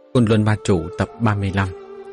Côn Luân Ma Chủ tập 35.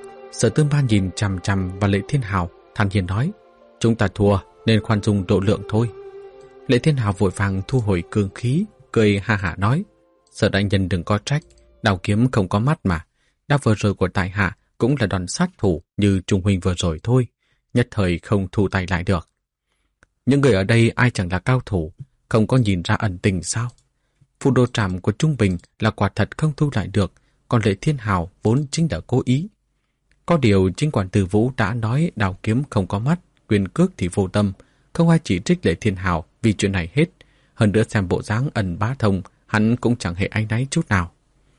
Sở Tư Ma nhìn chằm chằm vào Lệ Thiên Hào, thản nhiên nói: chúng ta thua nên khoan dung độ lượng thôi. Lệ Thiên Hào vội vàng thu hồi cương khí, cười ha hả nói: Sở đại nhân đừng có trách, đao kiếm không có mắt mà. Đao vừa rồi của tại hạ cũng là đòn sát thủ như Trung huynh vừa rồi thôi, nhất thời không thu tay lại được. Những người ở đây ai chẳng là cao thủ, không có nhìn ra ẩn tình sao? Phù đồ trảm của Trung Bình là quả thật không thu lại được, còn Lệ Thiên Hào vốn chính là cố ý. Có điều chính quản Từ Vũ đã nói đao kiếm không có mắt, quyền cước thì vô tâm, không ai chỉ trích Lệ Thiên Hào vì chuyện này hết. Hơn nữa xem bộ dáng Ân Bá Thông, hắn cũng chẳng hề áy náy chút nào.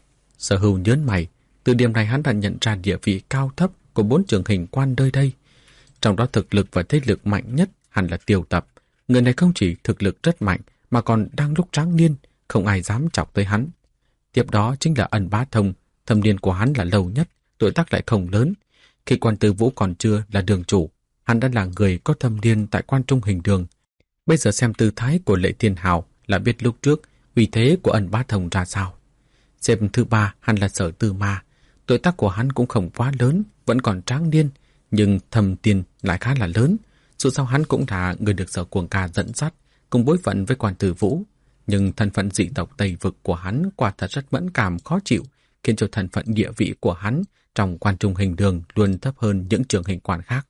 Sở Hưu nhớn mày, từ điểm này hắn đã nhận ra địa vị cao thấp của 4 trường hình quan nơi đây. Trong đó thực lực và thế lực mạnh nhất hẳn là Tiêu Tập. Người này không chỉ thực lực rất mạnh mà còn đang lúc tráng niên, không ai dám chọc tới hắn. Tiếp đó chính là Ân Bá Thông, thâm niên của hắn là lâu nhất, tuổi tác lại không lớn. Khi quan Từ Vũ còn chưa là đường chủ, hắn đã là người có thâm niên tại quan trung hình đường. Bây giờ xem tư thái của Lệ Thiên Hào là biết lúc trước uy thế của Ân Bá Thông ra sao. Xếp thứ 3 hắn là Sở Tư Ma, tuổi tác của hắn cũng không quá lớn, vẫn còn tráng niên, nhưng thâm tiền lại khá là lớn. Dù sao hắn cũng là người được Sở Cuồng Ca dẫn dắt, cùng bối phận với quan Từ Vũ. Nhưng thân phận dị tộc Tây Vực của hắn quả thật rất mẫn cảm khó chịu, khiến cho thân phận địa vị của hắn trong quan trung hình đường luôn thấp hơn những trường hình quan khác.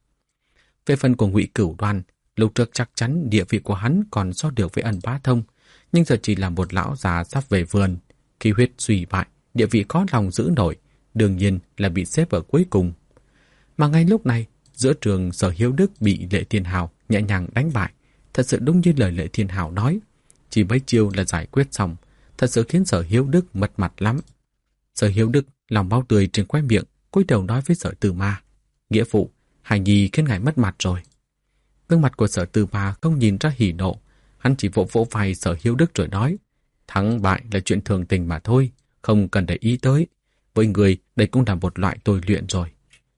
Về phần của Ngụy Cửu Đoan, lúc trước chắc chắn địa vị của hắn còn so được với Ân Bá Thông, nhưng giờ chỉ là một lão già sắp về vườn. Khi huyết suy bại, địa vị khó lòng giữ nổi, đương nhiên là bị xếp ở cuối cùng. Mà ngay lúc này, giữa trường Sở Hiếu Đức bị Lệ Thiên Hào nhẹ nhàng đánh bại. Thật sự đúng như lời Lệ Thiên Hào nói, chỉ mấy chiêu là giải quyết xong, thật sự khiến Sở Hiếu Đức mất mặt lắm. Sở Hiếu Đức lòng máu tươi trên khóe miệng, cúi đầu nói với Sở Tư Ma: nghĩa phụ, Hải Nhi khiến ngài mất mặt rồi. Gương mặt của Sở Tư Ma không nhìn ra hỉ nộ, hắn chỉ vỗ vỗ vai Sở Hiếu Đức rồi nói: thắng bại là chuyện thường tình mà thôi, không cần để ý tới. Với người, đây cũng là một loại tôi luyện rồi.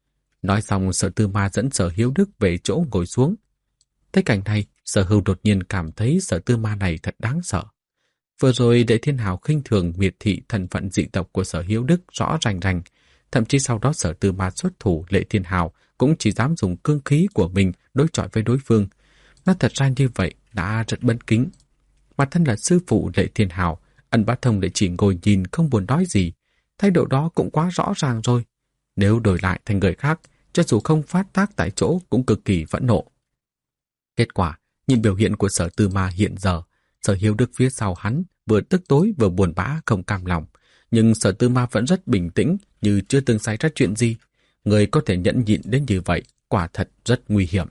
Nói xong, Sở Tư Ma dẫn Sở Hiếu Đức về chỗ ngồi xuống. Thấy cảnh này, Sở Hưu đột nhiên cảm thấy Sở Tư Ma này thật đáng sợ. Vừa rồi Lệ Thiên Hào khinh thường miệt thị thân phận dị tộc của Sở Hiếu Đức rõ rành rành. Thậm chí sau đó Sở Tư Ma xuất thủ, Lệ Thiên Hào cũng chỉ dám dùng cương khí của mình đối chọi với đối phương. Nó thật ra như vậy đã rất bất kính. Mà thân là sư phụ Lệ Thiên Hào, Ân Bá Thông lại chỉ ngồi nhìn không buồn nói gì. Thái độ đó cũng quá rõ ràng rồi. Nếu đổi lại thành người khác, cho dù không phát tác tại chỗ cũng cực kỳ phẫn nộ. Kết quả, nhìn biểu hiện của Sở Tư Ma hiện giờ, Sở Hiếu Đức phía sau hắn vừa tức tối vừa buồn bã không cam lòng. Nhưng Sở Tư Ma vẫn rất bình tĩnh, như chưa từng xảy ra chuyện gì. Người có thể nhẫn nhịn đến như vậy, quả thật rất nguy hiểm.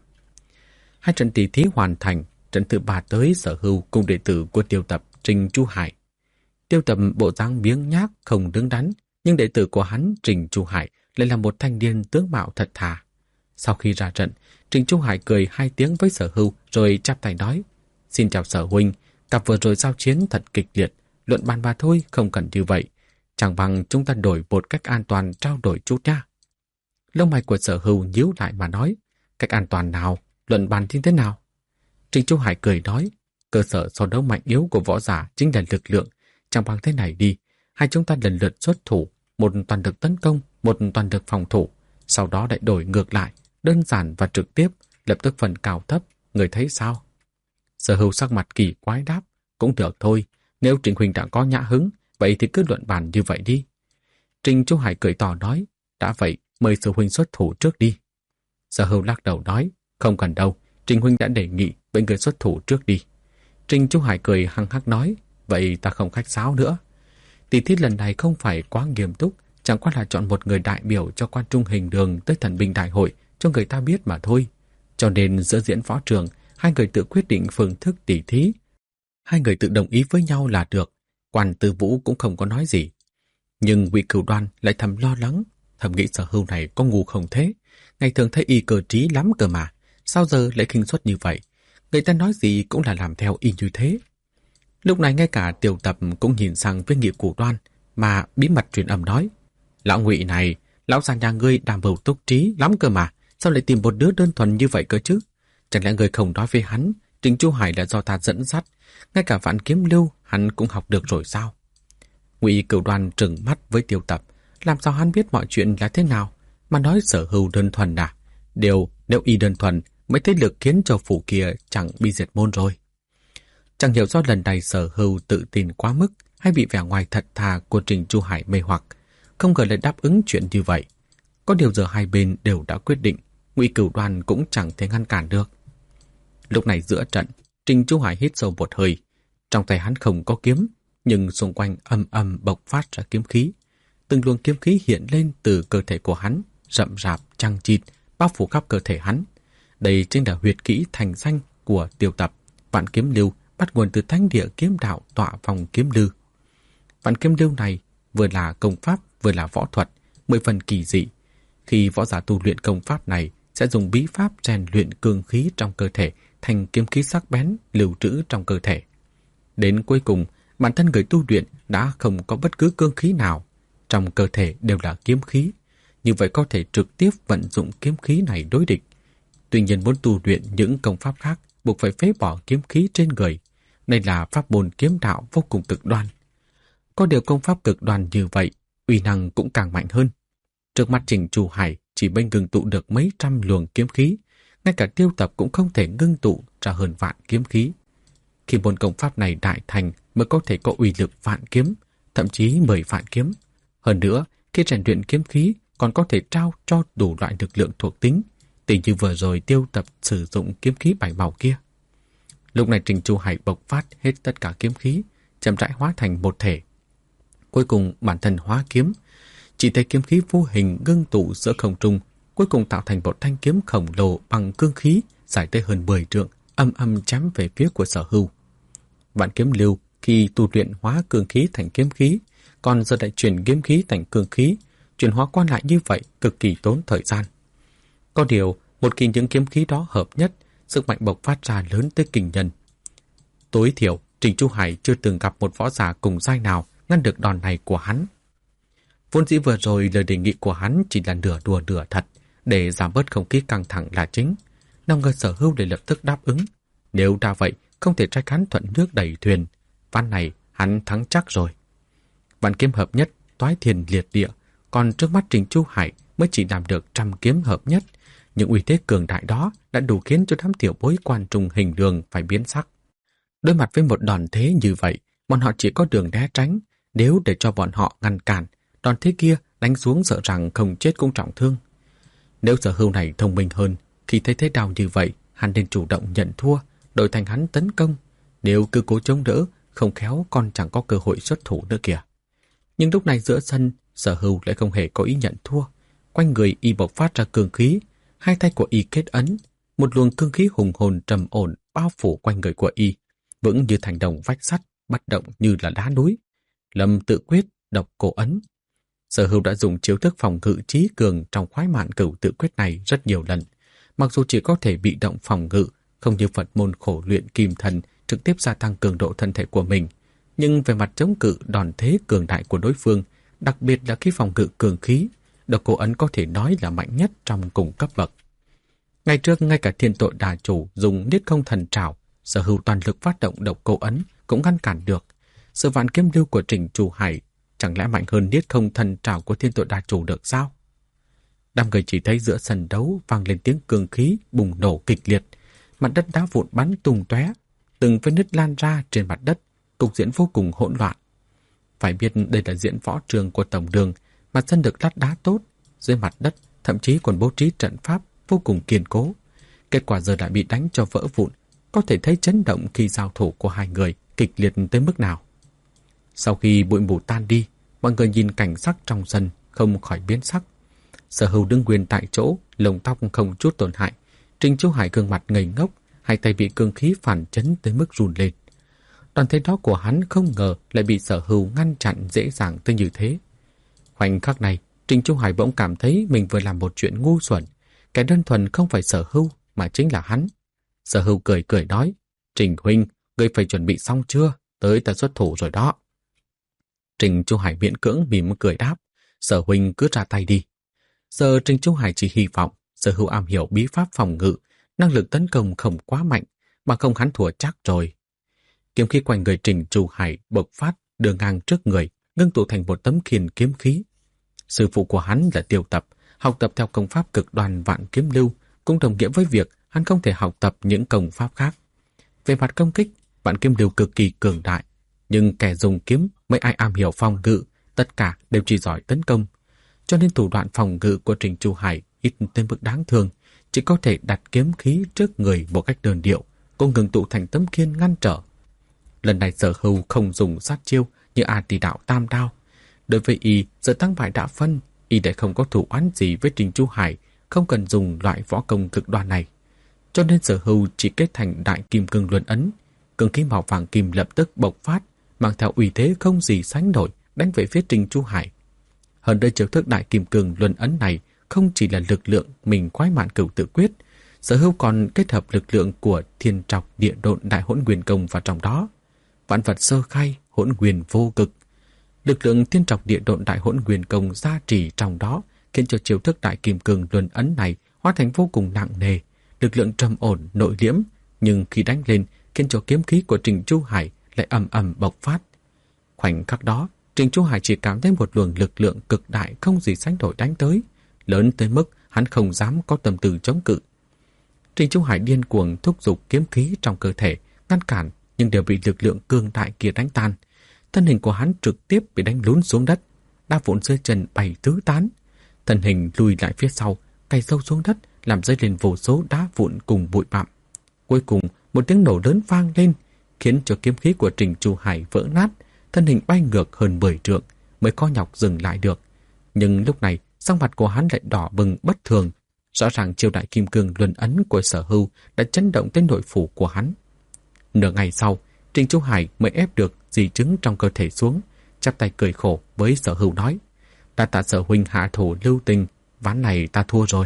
Hai trận tỷ thí hoàn thành, trận thứ 3 tới Sở Hưu cùng đệ tử của Tiêu Tập Trình Chu Hải. Tiêu Tập bộ dáng biếng nhác không đứng đắn, nhưng đệ tử của hắn Trình Chu Hải lại là một thanh niên tướng mạo thật thà. Sau khi ra trận, Trình Chu Hải cười 2 tiếng với Sở Hưu rồi chắp tay nói: xin chào Sở huynh, cặp vừa rồi giao chiến thật kịch liệt, luận bàn mà thôi, không cần như vậy. Chẳng bằng chúng ta đổi một cách an toàn trao đổi chút nha. Lông mày của Sở Hưu nhíu lại mà nói: cách an toàn nào, luận bàn như thế nào? Trình Chu Hải cười nói: cơ sở so đấu mạnh yếu của võ giả chính là lực lượng. Chẳng bằng thế này đi, hai chúng ta lần lượt xuất thủ, một toàn lực tấn công, một toàn lực phòng thủ, sau đó lại đổi ngược lại, đơn giản và trực tiếp, lập tức phần cao thấp, người thấy sao? Sở Hưu sắc mặt kỳ quái đáp: cũng được thôi, nếu Trình huynh đã có nhã hứng, vậy thì cứ luận bàn như vậy đi. Trình Chu Hải cười tỏ nói: đã vậy, mời Sở huynh xuất thủ trước đi. Sở Hưu lắc đầu nói: không cần đâu, Trình huynh đã đề nghị, vậy người xuất thủ trước đi. Trình Chu Hải cười hăng hắc nói: vậy ta không khách sáo nữa. Tỷ thí lần này không phải quá nghiêm túc, chẳng qua là chọn một người đại biểu cho quan trung hình đường tới thần binh đại hội cho người ta biết mà thôi. Cho nên giữa diễn võ trường, hai người tự quyết định phương thức tỷ thí. Hai người tự đồng ý với nhau là được. Quan Tư Vũ cũng không có nói gì. Nhưng Ngụy Cửu Đoan lại thầm lo lắng, thầm nghĩ Sở Hưu này có ngu không thế. Ngày thường thấy y cơ trí lắm cơ mà, sao giờ lại khinh suất như vậy? Người ta nói gì cũng là làm theo y như thế. Lúc này ngay cả Tiêu Tập cũng nhìn sang với Ngụy Cửu Đoan mà bí mật truyền âm nói: lão Ngụy này, lão già nhà ngươi đảm bầu túc trí lắm cơ mà, sao lại tìm một đứa đơn thuần như vậy cơ chứ? Chẳng lẽ người không nói với hắn Trình Chu Hải là do ta dẫn dắt, ngay cả Vạn Kiếm Lưu hắn cũng học được rồi sao? Ngụy Cửu Đoan trừng mắt với Tiêu Tập, Làm sao hắn biết mọi chuyện là thế nào? Mà nói Sở Hưu đơn thuần à? Nếu y đơn thuần, mấy thế lực khiến cho phủ kia chẳng bị diệt môn rồi. Chẳng hiểu do lần này Sở Hưu tự tin quá mức hay bị vẻ ngoài thật thà của Trình Chu Hải mê hoặc, không ngờ lại đáp ứng chuyện như vậy. Có điều giờ hai bên đều đã quyết định, Ngụy Cửu Đoan cũng chẳng thể ngăn cản được. Lúc này giữa trận, Trình Chu Hải hít sâu một hơi. Trong tay hắn không có kiếm, nhưng xung quanh âm âm bộc phát ra kiếm khí. Từng luồng kiếm khí hiện lên từ cơ thể của hắn, rậm rạp, chằng chịt, bao phủ khắp cơ thể hắn. Đây chính là huyệt kỹ thành danh của Tiêu Tập. Vạn Kiếm Lưu bắt nguồn từ thánh địa kiếm đạo tọa phòng kiếm lư. Vạn Kiếm Lưu này vừa là công pháp vừa là võ thuật, 10 phần kỳ dị. Khi võ giả tu luyện công pháp này sẽ dùng bí pháp rèn luyện cương khí trong cơ thể thành kiếm khí sắc bén lưu trữ trong cơ thể. Đến cuối cùng, bản thân người tu luyện đã không có bất cứ cương khí nào, trong cơ thể đều là kiếm khí, như vậy có thể trực tiếp vận dụng kiếm khí này đối địch. Tuy nhiên muốn tu luyện những công pháp khác buộc phải phế bỏ kiếm khí trên người. Đây là pháp môn kiếm đạo vô cùng cực đoan. Có điều công pháp cực đoan như vậy, uy năng cũng càng mạnh hơn. Trước mắt Trình Chu Hải chỉ bên ngưng tụ được mấy trăm luồng kiếm khí, ngay cả Tiêu Tập cũng không thể ngưng tụ ra hơn vạn kiếm khí. Khi môn công pháp này đại thành mới có thể có uy lực vạn kiếm, thậm chí 10 vạn kiếm. Hơn nữa, khi rèn luyện kiếm khí còn có thể trao cho đủ loại lực lượng thuộc tính, tỷ như vừa rồi Tiêu Tập sử dụng kiếm khí 7 màu kia. Lúc này Trình Chu Hải bộc phát hết tất cả kiếm khí, chậm rãi hóa thành một thể. Cuối cùng bản thân hóa kiếm, chỉ thấy kiếm khí vô hình ngưng tụ giữa không trung, cuối cùng tạo thành một thanh kiếm khổng lồ bằng cương khí dài tới hơn 10 trượng, âm âm chém về phía của Sở Hưu. Vạn Kiếm Lưu khi tu luyện hóa cương khí thành kiếm khí, còn giờ lại chuyển kiếm khí thành cương khí, chuyển hóa qua lại như vậy cực kỳ tốn thời gian. Có điều, một khi những kiếm khí đó hợp nhất, sức mạnh bộc phát ra lớn tới kinh nhân. Tối thiểu, Trình Chu Hải chưa từng gặp một võ giả cùng giai nào ngăn được đòn này của hắn. Vốn dĩ vừa rồi lời đề nghị của hắn chỉ là nửa đùa nửa thật, để giảm bớt không khí căng thẳng là chính. Nào ngờ Sở Hưu để lập tức đáp ứng. Nếu đã vậy, không thể trách hắn thuận nước đẩy thuyền. Ván này hắn thắng chắc rồi. Vạn kiếm hợp nhất, toái thiên liệt địa, còn trước mắt Trình Chu Hải mới chỉ làm được 100 kiếm hợp nhất. Những uy thế cường đại đó đã đủ khiến cho đám tiểu bối quan trung hình đường phải biến sắc. Đối mặt với một đòn thế như vậy, bọn họ chỉ có đường né tránh. Nếu để cho bọn họ ngăn cản, đòn thế kia đánh xuống sợ rằng không chết cũng trọng thương. Nếu Sở Hưu này thông minh hơn, khi thấy thế đau như vậy, hắn nên chủ động nhận thua, đổi thành hắn tấn công. Nếu cứ cố chống đỡ, không khéo còn chẳng có cơ hội xuất thủ nữa kìa. Nhưng lúc này giữa sân, Sở Hưu lại không hề có ý nhận thua. Quanh người y bộc phát ra cương khí, hai tay của y kết ấn, một luồng cương khí hùng hồn trầm ổn bao phủ quanh người của y, vững như thành đồng vách sắt, bất động như là đá núi. Lâm tự quyết, độc cổ ấn. Sở Hưu đã dùng chiêu thức phòng ngự trí cường trong khoái mạn cửu tự quyết này rất nhiều lần. Mặc dù chỉ có thể bị động phòng ngự, không như Phật môn khổ luyện kim thần trực tiếp gia tăng cường độ thân thể của mình, nhưng về mặt chống cự đòn thế cường đại của đối phương, đặc biệt là khi phòng ngự cường khí, độc cổ ấn có thể nói là mạnh nhất trong cùng cấp bậc. Ngày trước, ngay cả Thiên Tội Đà Chủ dùng Niết Không Thần Trảo, Sở Hưu toàn lực phát động độc cổ ấn cũng ngăn cản được. Sự Vạn Kiếm Lưu của Trình Chu Hải chẳng lẽ mạnh hơn Niết Không Thần Trảo của Thiên Tội Đà Chủ được sao? Đám người chỉ thấy giữa sân đấu vang lên tiếng cương khí bùng nổ kịch liệt, mặt đất đá vụn bắn tung tóe, từng vết nứt lan ra trên mặt đất, cục diện vô cùng hỗn loạn. Phải biết đây là diễn võ trường của tổng đường, mặt sân được lát đá tốt, dưới mặt đất thậm chí còn bố trí trận pháp vô cùng kiên cố. Kết quả giờ lại bị đánh cho vỡ vụn, có thể thấy chấn động khi giao thủ của hai người kịch liệt tới mức nào. Sau khi bụi mù tan đi, mọi người nhìn cảnh sắc trong sân không khỏi biến sắc. Sở Hưu đứng nguyên tại chỗ, lông tóc không chút tổn hại. Trình Chu Hải gương mặt ngây ngốc, hai tay bị cương khí phản chấn tới mức run lên. Đòn thế đó của hắn không ngờ lại bị Sở Hưu ngăn chặn dễ dàng tới như thế. Khoảnh khắc này, Trình Chu Hải bỗng cảm thấy mình vừa làm một chuyện ngu xuẩn. Cái đơn thuần không phải Sở Hưu mà chính là hắn. Sở Hưu cười cười nói, Trình huynh, ngươi phải chuẩn bị xong chưa? Tới ta xuất thủ rồi đó. Trình Chu Hải miễn cưỡng mỉm cười đáp, Sở huynh cứ ra tay đi. Giờ Trình Chu Hải chỉ hy vọng Sở Hưu am hiểu bí pháp phòng ngự, năng lực tấn công không quá mạnh, mà không hắn thua chắc rồi. Kiếm khí quanh người Trình Chu Hải bộc phát, đưa ngang trước người, ngưng tụ thành một tấm khiên kiếm khí. Sư phụ của hắn là Tiêu Tập, học tập theo công pháp cực đoan Vạn Kiếm Lưu, cũng đồng nghĩa với việc hắn không thể học tập những công pháp khác. Về mặt công kích, Vạn Kiếm Lưu cực kỳ cường đại, nhưng kẻ dùng kiếm mấy ai am hiểu phòng ngự, tất cả đều chỉ giỏi tấn công. Cho nên thủ đoạn phòng ngự của Trình Chu Hải ít tới mức đáng thương, chỉ có thể đặt kiếm khí trước người một cách đơn điệu, cũng ngừng tụ thành tấm khiên ngăn trở. Lần này Sở Hưu không dùng sát chiêu như A Tỳ Đạo Tam Đao. Đối với y, giờ thắng bại đã phân, y đã không có thủ oán gì với Trình Chu Hải, không cần dùng loại võ công cực đoan này. Cho nên Sở Hưu chỉ kết thành Đại Kim Cương Luân Ấn, cương khí màu vàng kim lập tức bộc phát, mang theo uy thế không gì sánh nổi, đánh về phía Trình Chu Hải. Hơn nữa chiêu thức Đại Kim Cương Luân Ấn này không chỉ là lực lượng mình Quái Mạn Cửu tự quyết, Sở Hưu còn kết hợp lực lượng của Thiên Trọc Địa Độn Đại Hỗn Nguyên Công vào trong đó. Vạn vật sơ khai, hỗn nguyên vô cực. Lực lượng Thiên Trọc Địa Độn Đại Hỗn Nguyên Công gia trì trong đó, khiến cho chiêu thức Đại Kim Cương Luân Ấn này hóa thành vô cùng nặng nề, lực lượng trầm ổn nội liễm, nhưng khi đánh lên khiến cho kiếm khí của Trình Chu Hải lại ầm ầm bộc phát. Khoảnh khắc đó, Trình Chu Hải chỉ cảm thấy một luồng lực lượng cực đại không gì sánh nổi đánh tới, lớn tới mức hắn không dám có tâm tư chống cự. Trình Chu Hải điên cuồng thúc giục kiếm khí trong cơ thể, ngăn cản nhưng đều bị lực lượng cường đại kia đánh tan. Thân hình của hắn trực tiếp bị đánh lún xuống đất, đá vụn dưới chân bay tứ tán. Thân hình lùi lại phía sau, cày sâu xuống đất, làm rơi lên vô số đá vụn cùng bụi bặm. Cuối cùng, một tiếng nổ lớn vang lên, khiến cho kiếm khí của Trình Chu Hải vỡ nát, thân hình bay ngược hơn 10 trượng, mới có nhọc dừng lại được. Nhưng lúc này, sắc mặt của hắn lại đỏ bừng bất thường. Rõ ràng chiêu Đại Kim Cương Luân Ấn của Sở Hưu đã chấn động tới nội phủ của hắn. Nửa ngày sau, Trình Chu Hải mới ép được di chứng trong cơ thể xuống, chắp tay cười khổ với Sở Hưu nói: "Đa tạ Sở huynh hạ thủ lưu tình, ván này ta thua rồi."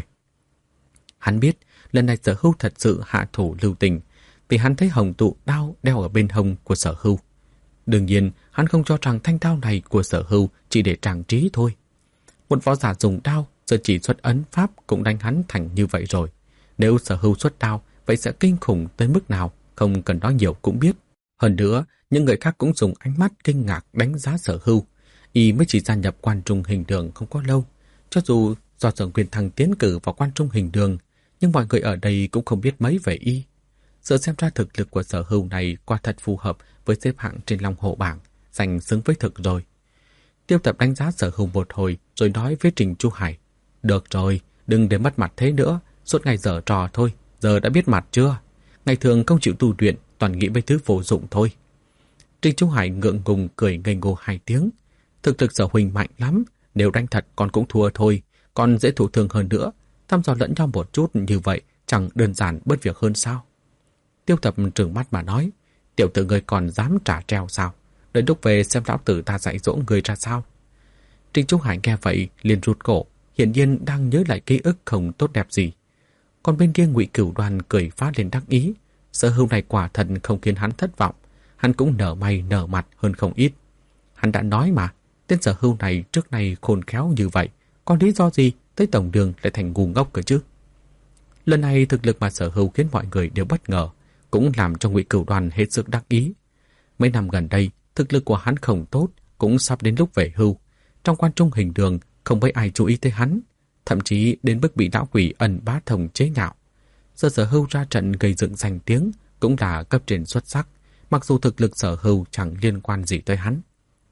Hắn biết lần này Sở Hưu thật sự hạ thủ lưu tình, vì hắn thấy hồng tụ đao đeo ở bên hông của Sở Hưu. Đương nhiên, hắn không cho rằng thanh đao này của Sở Hưu chỉ để trang trí thôi. Một võ giả dùng đao, giờ chỉ xuất ấn pháp cũng đánh hắn thành như vậy rồi. Nếu Sở Hưu xuất đao, vậy sẽ kinh khủng tới mức nào, không cần nói nhiều cũng biết. Hơn nữa, những người khác cũng dùng ánh mắt kinh ngạc đánh giá Sở Hưu. Y mới chỉ gia nhập quan trung hình đường không có lâu. Cho dù do Sở Quyền Thăng tiến cử vào quan trung hình đường, nhưng mọi người ở đây cũng không biết mấy về y. Giờ xem ra thực lực của Sở Hưu này quả thật phù hợp với xếp hạng trên Long Hổ bảng, giành xứng với thực rồi. Tiêu Tập đánh giá Sở Hưu một hồi rồi nói với Trình Chu Hải: "Được rồi, đừng để mất mặt thế nữa, suốt ngày giở trò thôi, giờ đã biết mặt chưa? Ngày thường không chịu tu luyện, toàn nghĩ mấy thứ vô dụng thôi." Trình Chu Hải ngượng ngùng cười ngây ngô 2 tiếng. Thực lực Sở huynh mạnh lắm, nếu đánh thật con cũng thua thôi, còn dễ thụ thương hơn nữa. Thăm dò lẫn nhau một chút như vậy chẳng đơn giản bớt việc hơn sao? Tiêu Tập trừng mắt mà nói: "Tiểu tử ngươi còn dám trả treo sao? Đợi lúc về xem lão tử ta dạy dỗ người ra sao." Trình Chu Hải nghe vậy liền rụt cổ, hiển nhiên đang nhớ lại ký ức không tốt đẹp gì. Còn bên kia Ngụy Cửu Đoan cười phá lên đắc ý. Sở Hưu này quả thật không khiến hắn thất vọng, hắn cũng nở mày nở mặt hơn không ít. Hắn đã nói mà, tên Sở Hưu này trước nay khôn khéo như vậy, còn lý do gì tới tổng đường lại thành ngu ngốc cơ chứ? Lần này thực lực mà Sở Hưu khiến mọi người đều bất ngờ, cũng làm cho Ngụy Cửu Đoan hết sức đắc ý. Mấy năm gần đây, thực lực của hắn không tốt, cũng sắp đến lúc về hưu. Trong quan trung hình đường không mấy ai chú ý tới hắn, thậm chí đến mức bị lão quỷ Ân Bá Thông chế nhạo. Giờ Sở Hưu ra trận gây dựng danh tiếng cũng là cấp trên xuất sắc, mặc dù thực lực Sở Hưu chẳng liên quan gì tới hắn.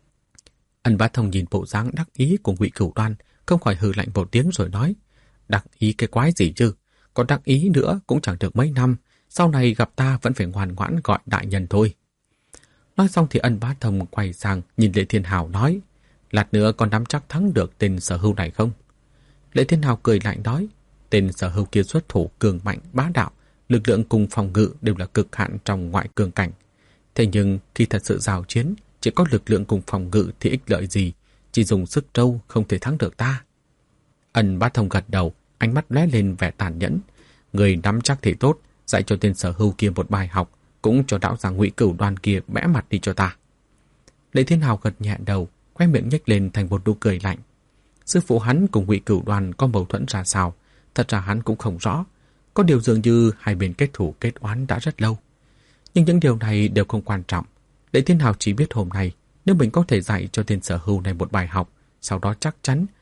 Ân Bá Thông nhìn bộ dáng đắc ý của Ngụy Cửu Đoan, không khỏi hừ lạnh một tiếng rồi nói: "Đắc ý cái quái gì chứ? Còn đắc ý nữa cũng chẳng được mấy năm, sau này gặp ta vẫn phải ngoan ngoãn gọi đại nhân thôi." Nói xong thì Ân Bá Thông quay sang nhìn Lệ Thiên Hào nói: "Lát nữa con nắm chắc thắng được tên Sở Hưu này không?" Lệ Thiên Hào cười lạnh nói: "Tên Sở Hưu kia xuất thủ cường mạnh bá đạo, lực lượng cùng phòng ngự đều là cực hạn trong ngoại cường cảnh. Thế nhưng khi thật sự giao chiến, chỉ có lực lượng cùng phòng ngự thì ích lợi gì, chỉ dùng sức trâu không thể thắng được ta." Ân Bá Thông gật đầu, ánh mắt lóe lên vẻ tàn nhẫn: "Người nắm chắc thì tốt, dạy cho tên Sở Hưu kia một bài học, cũng cho đạo giả Ngụy Cửu Đoan kia bẽ mặt đi cho ta." Lệ Thiên Hào gật nhẹ đầu, khoe miệng nhếch lên thành một nụ cười lạnh. Sư phụ hắn cùng Ngụy Cửu Đoan có mâu thuẫn ra sao, thật ra hắn cũng không rõ. Có điều dường như hai bên kết thù kết oán đã rất lâu. Nhưng những điều này đều không quan trọng. Lệ Thiên Hào chỉ biết hôm nay, nếu mình có thể dạy cho tên Sở Hưu này một bài học, sau đó chắc chắn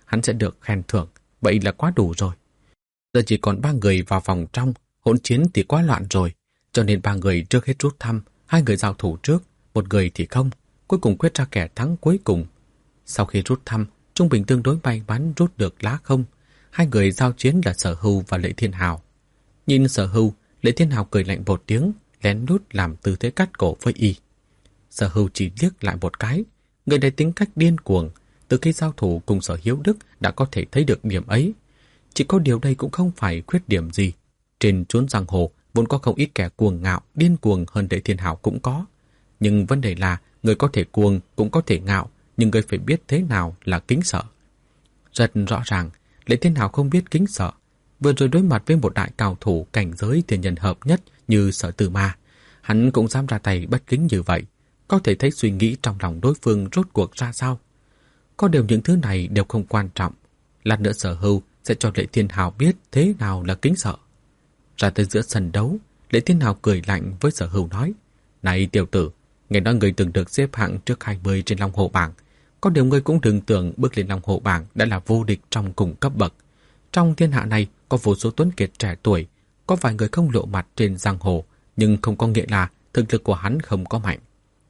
hắn sẽ được khen thưởng, vậy là quá đủ rồi. Giờ chỉ còn 3 người vào vòng trong, hỗn chiến thì quá loạn rồi, cho nên 3 người trước hết rút thăm, 2 người giao thủ trước, 1 người thì không, cuối cùng quyết ra kẻ thắng cuối cùng. Sau khi rút thăm, trung bình tương đối may mắn rút được lá không. 2 người giao chiến là Sở Hưu và Lệ Thiên Hào. Nhìn Sở Hưu, Lệ Thiên Hào cười lạnh một tiếng, lén lút làm tư thế cắt cổ với y. Sở Hưu chỉ liếc lại một cái, người này tính cách điên cuồng, từ khi giao thủ cùng Sở Hiếu Đức đã có thể thấy được điểm ấy. Chỉ có điều đây cũng không phải khuyết điểm gì. Trên chốn giang hồ vốn có không ít kẻ cuồng ngạo, điên cuồng hơn Lệ Thiên Hào cũng có. Nhưng vấn đề là người có thể cuồng cũng có thể ngạo, nhưng người phải biết thế nào là kính sợ. Rất rõ ràng, Lệ Thiên Hào không biết kính sợ. Vừa rồi đối mặt với một đại cao thủ cảnh giới thiên nhân hợp nhất như Sở Tử Ma, hắn cũng dám ra tay bất kính như vậy. Có thể thấy suy nghĩ trong lòng đối phương rốt cuộc ra sao. Có điều những thứ này đều không quan trọng. Lát nữa Sở Hưu sẽ cho Lệ Thiên Hào biết thế nào là kính sợ. Ra tới giữa sân đấu, Lệ Thiên Hào cười lạnh với Sở Hưu nói: "Này tiểu tử, nghe nói người từng được xếp hạng trước 20 trên Long Hồ bảng. Có điều ngươi cũng đừng tưởng bước lên Long Hồ bảng đã là vô địch trong cùng cấp bậc. Trong thiên hạ này có vô số tuấn kiệt trẻ tuổi, có vài người không lộ mặt trên giang hồ, nhưng không có nghĩa là thực lực của hắn không có mạnh."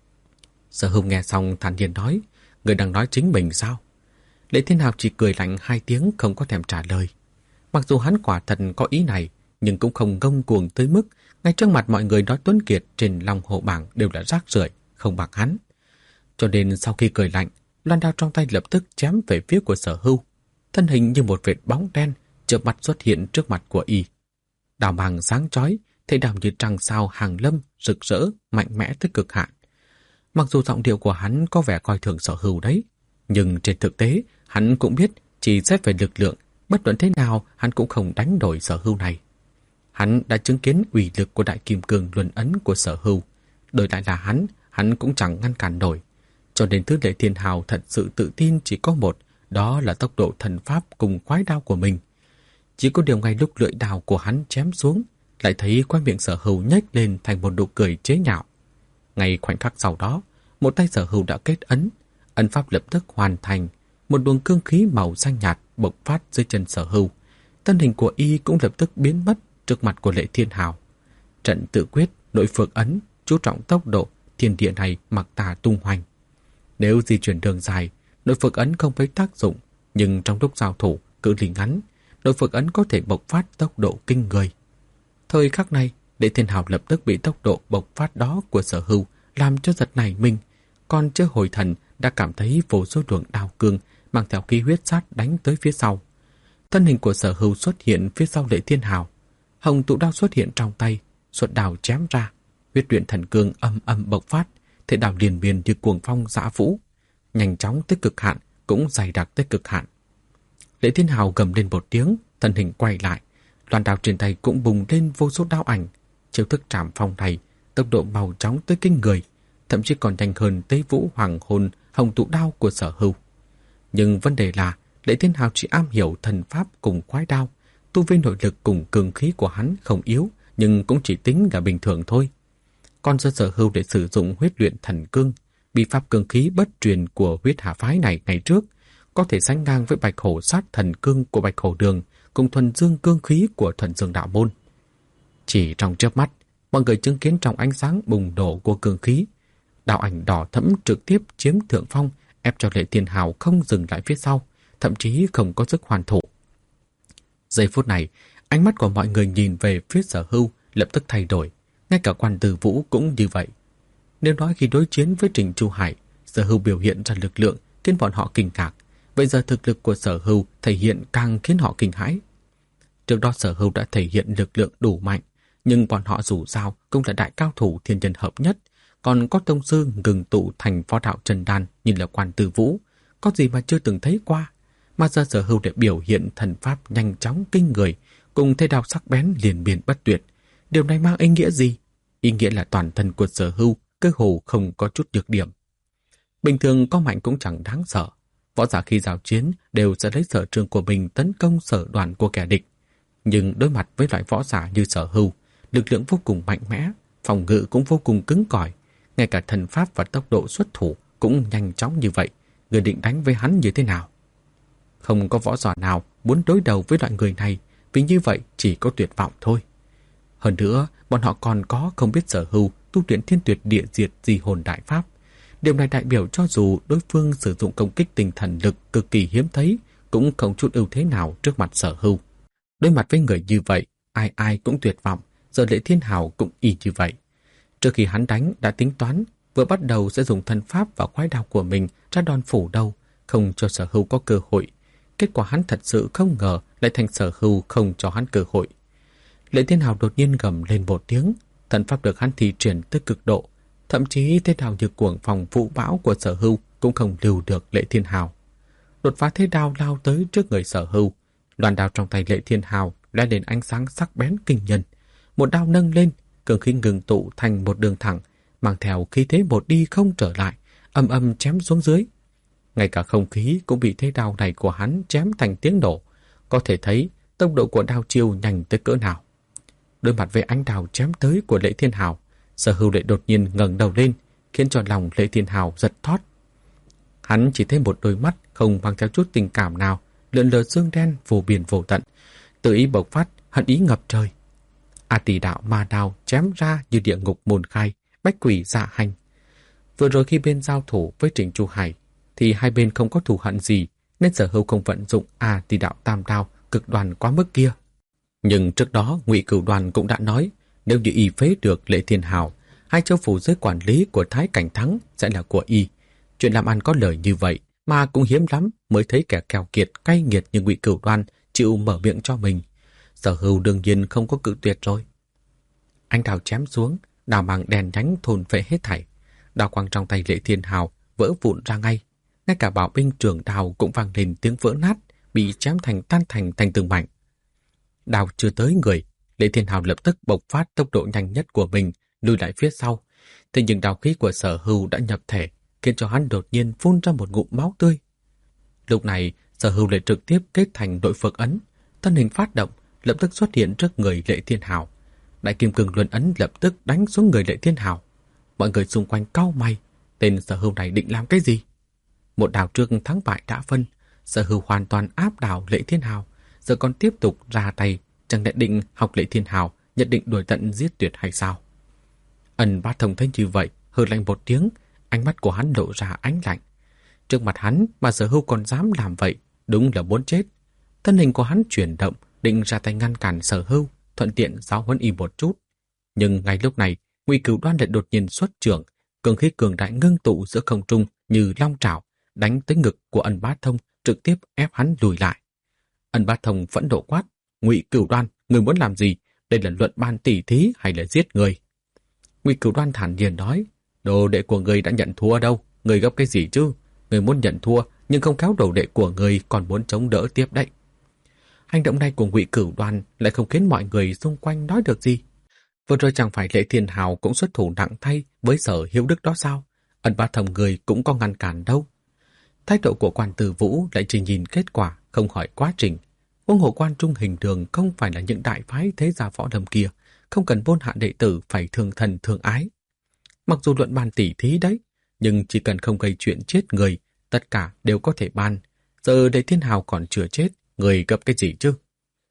Sở Hưu nghe xong thản nhiên nói: "Người đang nói chính mình sao?" Lệ Thiên Hào chỉ cười lạnh 2 tiếng không có thèm trả lời. Mặc dù hắn quả thật có ý này, nhưng cũng không ngông cuồng tới mức ngay trước mặt mọi người nói tuấn kiệt trên Long Hồ bảng đều là rác rưởi, không bằng hắn. Cho nên sau khi cười lạnh, loan đao trong tay lập tức chém về phía của Sở Hưu. Thân hình như một vệt bóng đen chớp mắt xuất hiện trước mặt của y. Đao mang sáng chói, thế đao như trăng sao hàng lâm, rực rỡ, mạnh mẽ tới cực hạn. Mặc dù giọng điệu của hắn có vẻ coi thường Sở Hưu đấy, nhưng trên thực tế hắn cũng biết chỉ xét về lực lượng, bất luận thế nào hắn cũng không đánh đổi Sở Hưu này. Hắn đã chứng kiến uy lực của đại kim cương luân ấn của Sở Hưu, đổi lại là hắn cũng chẳng ngăn cản nổi. Cho nên thứ Lệ Thiên Hào thật sự tự tin chỉ có một, đó là tốc độ thần pháp cùng quái đao của mình. Chỉ có điều ngay lúc lưỡi đao của hắn chém xuống, lại thấy khóe miệng Sở Hưu nhếch lên thành một nụ cười chế nhạo. Ngay khoảnh khắc sau đó, một tay Sở Hưu đã kết ấn, ấn pháp lập tức hoàn thành, một luồng cương khí màu xanh nhạt bộc phát dưới chân Sở Hưu. Thân hình của y cũng lập tức biến mất trước mặt của Lệ Thiên Hào. Trận tự quyết, nội phược ấn, chú trọng tốc độ, thiên địa này mặc tà tung hoành. Nếu di chuyển đường dài, nội phược ấn không phải tác dụng, nhưng trong lúc giao thủ, cự ly ngắn, nội phược ấn có thể bộc phát tốc độ kinh người. Thời khắc này, Lệ Thiên Hào lập tức bị tốc độ bộc phát đó của Sở Hưu làm cho giật nảy mình, còn chưa hồi thần đã cảm thấy vô số luồng đao cương mang theo khí huyết sát đánh tới phía sau. Thân hình của Sở Hưu xuất hiện phía sau Lệ Thiên Hào, hồng tụ đao xuất hiện trong tay, xuất đao chém ra, huyết luyện thần cương âm âm bộc phát, thế đao liền miên như cuồng phong dã vũ, nhanh chóng tới cực hạn, cũng dày đặc tới cực hạn. Lệ Thiên Hào gầm lên một tiếng, thân hình quay lại, loan đao trên tay cũng bùng lên vô số đao ảnh. Chiêu thức trảm phong này, tốc độ mau chóng tới kinh người, thậm chí còn nhanh hơn Tế Vũ Hoàng Hồn hồng tụ đao của Sở Hưu. Nhưng vấn đề là Lệ Thiên Hào chỉ am hiểu thần pháp cùng quái đao, tu vi nội lực cùng cường khí của hắn không yếu, nhưng cũng chỉ tính là bình thường thôi. Còn Sở Hưu để sử dụng huyết luyện thần cương, bí pháp cường khí bất truyền của huyết hà phái này ngày trước, có thể sánh ngang với Bạch Hổ sát thần cương của Bạch Hổ Đường cùng thuần dương cương khí của thuần dương đạo môn. Chỉ trong chớp mắt, mọi người chứng kiến trong ánh sáng bùng nổ của cương khí, đạo ảnh đỏ thẫm trực tiếp chiếm thượng phong, ép cho Lệ Thiên Hào không dừng lại phía sau, thậm chí không có sức hoàn thủ. Giây phút này, ánh mắt của mọi người nhìn về phía Sở Hưu lập tức thay đổi, ngay cả Quan Tử Vũ cũng như vậy. Nếu nói khi đối chiến với Trình Chu Hải, Sở Hưu biểu hiện ra lực lượng khiến bọn họ kinh ngạc, bây giờ thực lực của Sở Hưu thể hiện càng khiến họ kinh hãi. Trước đó Sở Hưu đã thể hiện lực lượng đủ mạnh, nhưng bọn họ dù sao cũng là đại cao thủ thiên nhân hợp nhất, còn có tông sư ngừng tụ thành phó đạo Trần Đan như là Quan Tử Vũ, có gì mà chưa từng thấy qua. Mà giờ Sở Hưu để biểu hiện thần pháp nhanh chóng kinh người, cùng thế đao sắc bén liền miên bất tuyệt. Điều này mang ý nghĩa gì? Ý nghĩa là toàn thân của Sở Hưu cơ hồ không có chút nhược điểm. Bình thường có mạnh cũng chẳng đáng sợ. Võ giả khi giao chiến đều sẽ lấy sở trường của mình tấn công sở đoàn của kẻ địch. Nhưng đối mặt với loại võ giả như Sở Hưu, lực lượng vô cùng mạnh mẽ, phòng ngự cũng vô cùng cứng cỏi, ngay cả thần pháp và tốc độ xuất thủ cũng nhanh chóng như vậy. Người định đánh với hắn như thế nào? Không có võ giả nào muốn đối đầu với loại người này, vì như vậy chỉ có tuyệt vọng thôi. Hơn nữa, bọn họ còn có không biết Sở Hưu tu luyện thiên tuyệt địa diệt di hồn đại pháp. Điều này đại biểu cho dù đối phương sử dụng công kích tinh thần lực cực kỳ hiếm thấy, cũng không chút ưu thế nào trước mặt Sở Hưu. Đối mặt với người như vậy, ai ai cũng tuyệt vọng, giờ Lệ Thiên Hào cũng y như vậy. Trước khi hắn đánh đã tính toán, vừa bắt đầu sẽ dùng thân pháp và khoái đao của mình ra đòn phủ đầu, không cho Sở Hưu có cơ hội. Kết quả hắn thật sự không ngờ lại thành Sở Hưu không cho hắn cơ hội. Lệ Thiên Hào đột nhiên gầm lên một tiếng, thần pháp được hắn thi triển tới cực độ, thậm chí thế đao như cuồng phòng vũ bão của Sở Hưu cũng không lưu được Lệ Thiên Hào. Đột phá thế đao lao tới trước người Sở Hưu, loan đao trong tay Lệ Thiên Hào lóe lên ánh sáng sắc bén kinh nhân. Một đao nâng lên, cường khí ngừng tụ thành một đường thẳng, mang theo khí thế một đi không trở lại, âm âm chém xuống dưới. Ngay cả không khí cũng bị thế đao này của hắn chém thành tiếng nổ, có thể thấy tốc độ của đao chiêu nhanh tới cỡ nào. Đối mặt với ánh đao chém tới của Lệ Thiên Hào, Sở Hưu lại đột nhiên ngẩng đầu lên, khiến cho lòng Lệ Thiên Hào giật thót. Hắn chỉ thấy một đôi mắt không mang theo chút tình cảm nào, lượn lờ xương đen vô biên vô tận, tự ý bộc phát, hận ý ngập trời. A Tỷ đạo ma đao chém ra như địa ngục môn khai, bách quỷ dạ hành. Vừa rồi khi bên giao thủ với Trịnh Chu Hải, thì hai bên không có thù hận gì, nên Sở Hưu không vận dụng A Tỷ đạo tam đao cực đoan quá mức kia. Nhưng trước đó Ngụy Cửu Đoàn cũng đã nói, nếu như y phế được Lệ Thiên Hào, hai châu phủ dưới quản lý của Thái Cảnh Thắng sẽ là của y. Chuyện làm ăn có lời như vậy mà cũng hiếm lắm mới thấy kẻ keo kiệt cay nghiệt như Ngụy Cửu Đoan chịu mở miệng cho mình. Sở Hưu đương nhiên không có cự tuyệt rồi. Anh đào chém xuống, đào mang đèn nhánh thôn phệ hết thảy. Đào quang trong tay Lệ Thiên Hào vỡ vụn ra ngay. Ngay cả bảo binh trưởng đào cũng vang lên tiếng vỡ nát, bị chém thành tan thành từng mảnh. Đào chưa tới người, Lệ Thiên Hào lập tức bộc phát tốc độ nhanh nhất của mình, lùi lại phía sau. Thế nhưng đào khí của Sở Hưu đã nhập thể, khiến cho hắn đột nhiên phun ra một ngụm máu tươi. Lúc này, Sở Hưu lại trực tiếp kết thành đội phược ấn, thân hình phát động, lập tức xuất hiện trước người Lệ Thiên Hào. Đại kim cương luân ấn lập tức đánh xuống người Lệ Thiên Hào. Mọi người xung quanh cau mày, tên Sở Hưu này định làm cái gì? Một đào trước thắng bại đã phân, Sở Hưu hoàn toàn áp đảo Lệ Thiên Hào, giờ còn tiếp tục ra tay, chẳng lẽ định học Lệ Thiên Hào nhận định đuổi tận giết tuyệt hay sao? Ân Bá Thông thấy như vậy, hừ lạnh một tiếng, ánh mắt của hắn lộ ra ánh lạnh. Trước mặt hắn mà Sở Hưu còn dám làm vậy, đúng là muốn chết. Thân hình của hắn chuyển động, định ra tay ngăn cản Sở Hưu, thuận tiện giáo huấn y một chút. Nhưng ngay lúc này, Ngụy Cửu Đoan lại đột nhiên xuất trưởng, cường khí cường đại ngưng tụ giữa không trung như long trảo, đánh tới ngực của Ân Bá Thông, trực tiếp ép hắn lùi lại. Ân Bá Thông phẫn nộ quát: "Ngụy Cửu Đoan, người muốn làm gì? Đây là luận ban tỉ thí hay là giết người?" Ngụy Cửu Đoan thản nhiên nói: "Đồ đệ của người đã nhận thua đâu, người gấp cái gì chứ? Người muốn nhận thua, nhưng không khéo đồ đệ của người còn muốn chống đỡ tiếp đấy." Hành động này của Ngụy Cửu Đoan lại không khiến mọi người xung quanh nói được gì. Vừa rồi chẳng phải Lệ Thiên Hào cũng xuất thủ nặng tay với Sở Hiếu Đức đó sao? Ân Bá Thông người cũng có ngăn cản đâu. Thái độ của Quan Tử Vũ lại chỉ nhìn kết quả, không hỏi quá trình. Huống hồ Quan Trung Hình Đường không phải là những đại phái thế gia võ lâm kia, không cần môn hạ đệ tử phải thương thần thương ái. Mặc dù luận bàn tỉ thí đấy, nhưng chỉ cần không gây chuyện chết người, tất cả đều có thể ban. Giờ Lệ Thiên Hào còn chưa chết, người gấp cái gì chứ?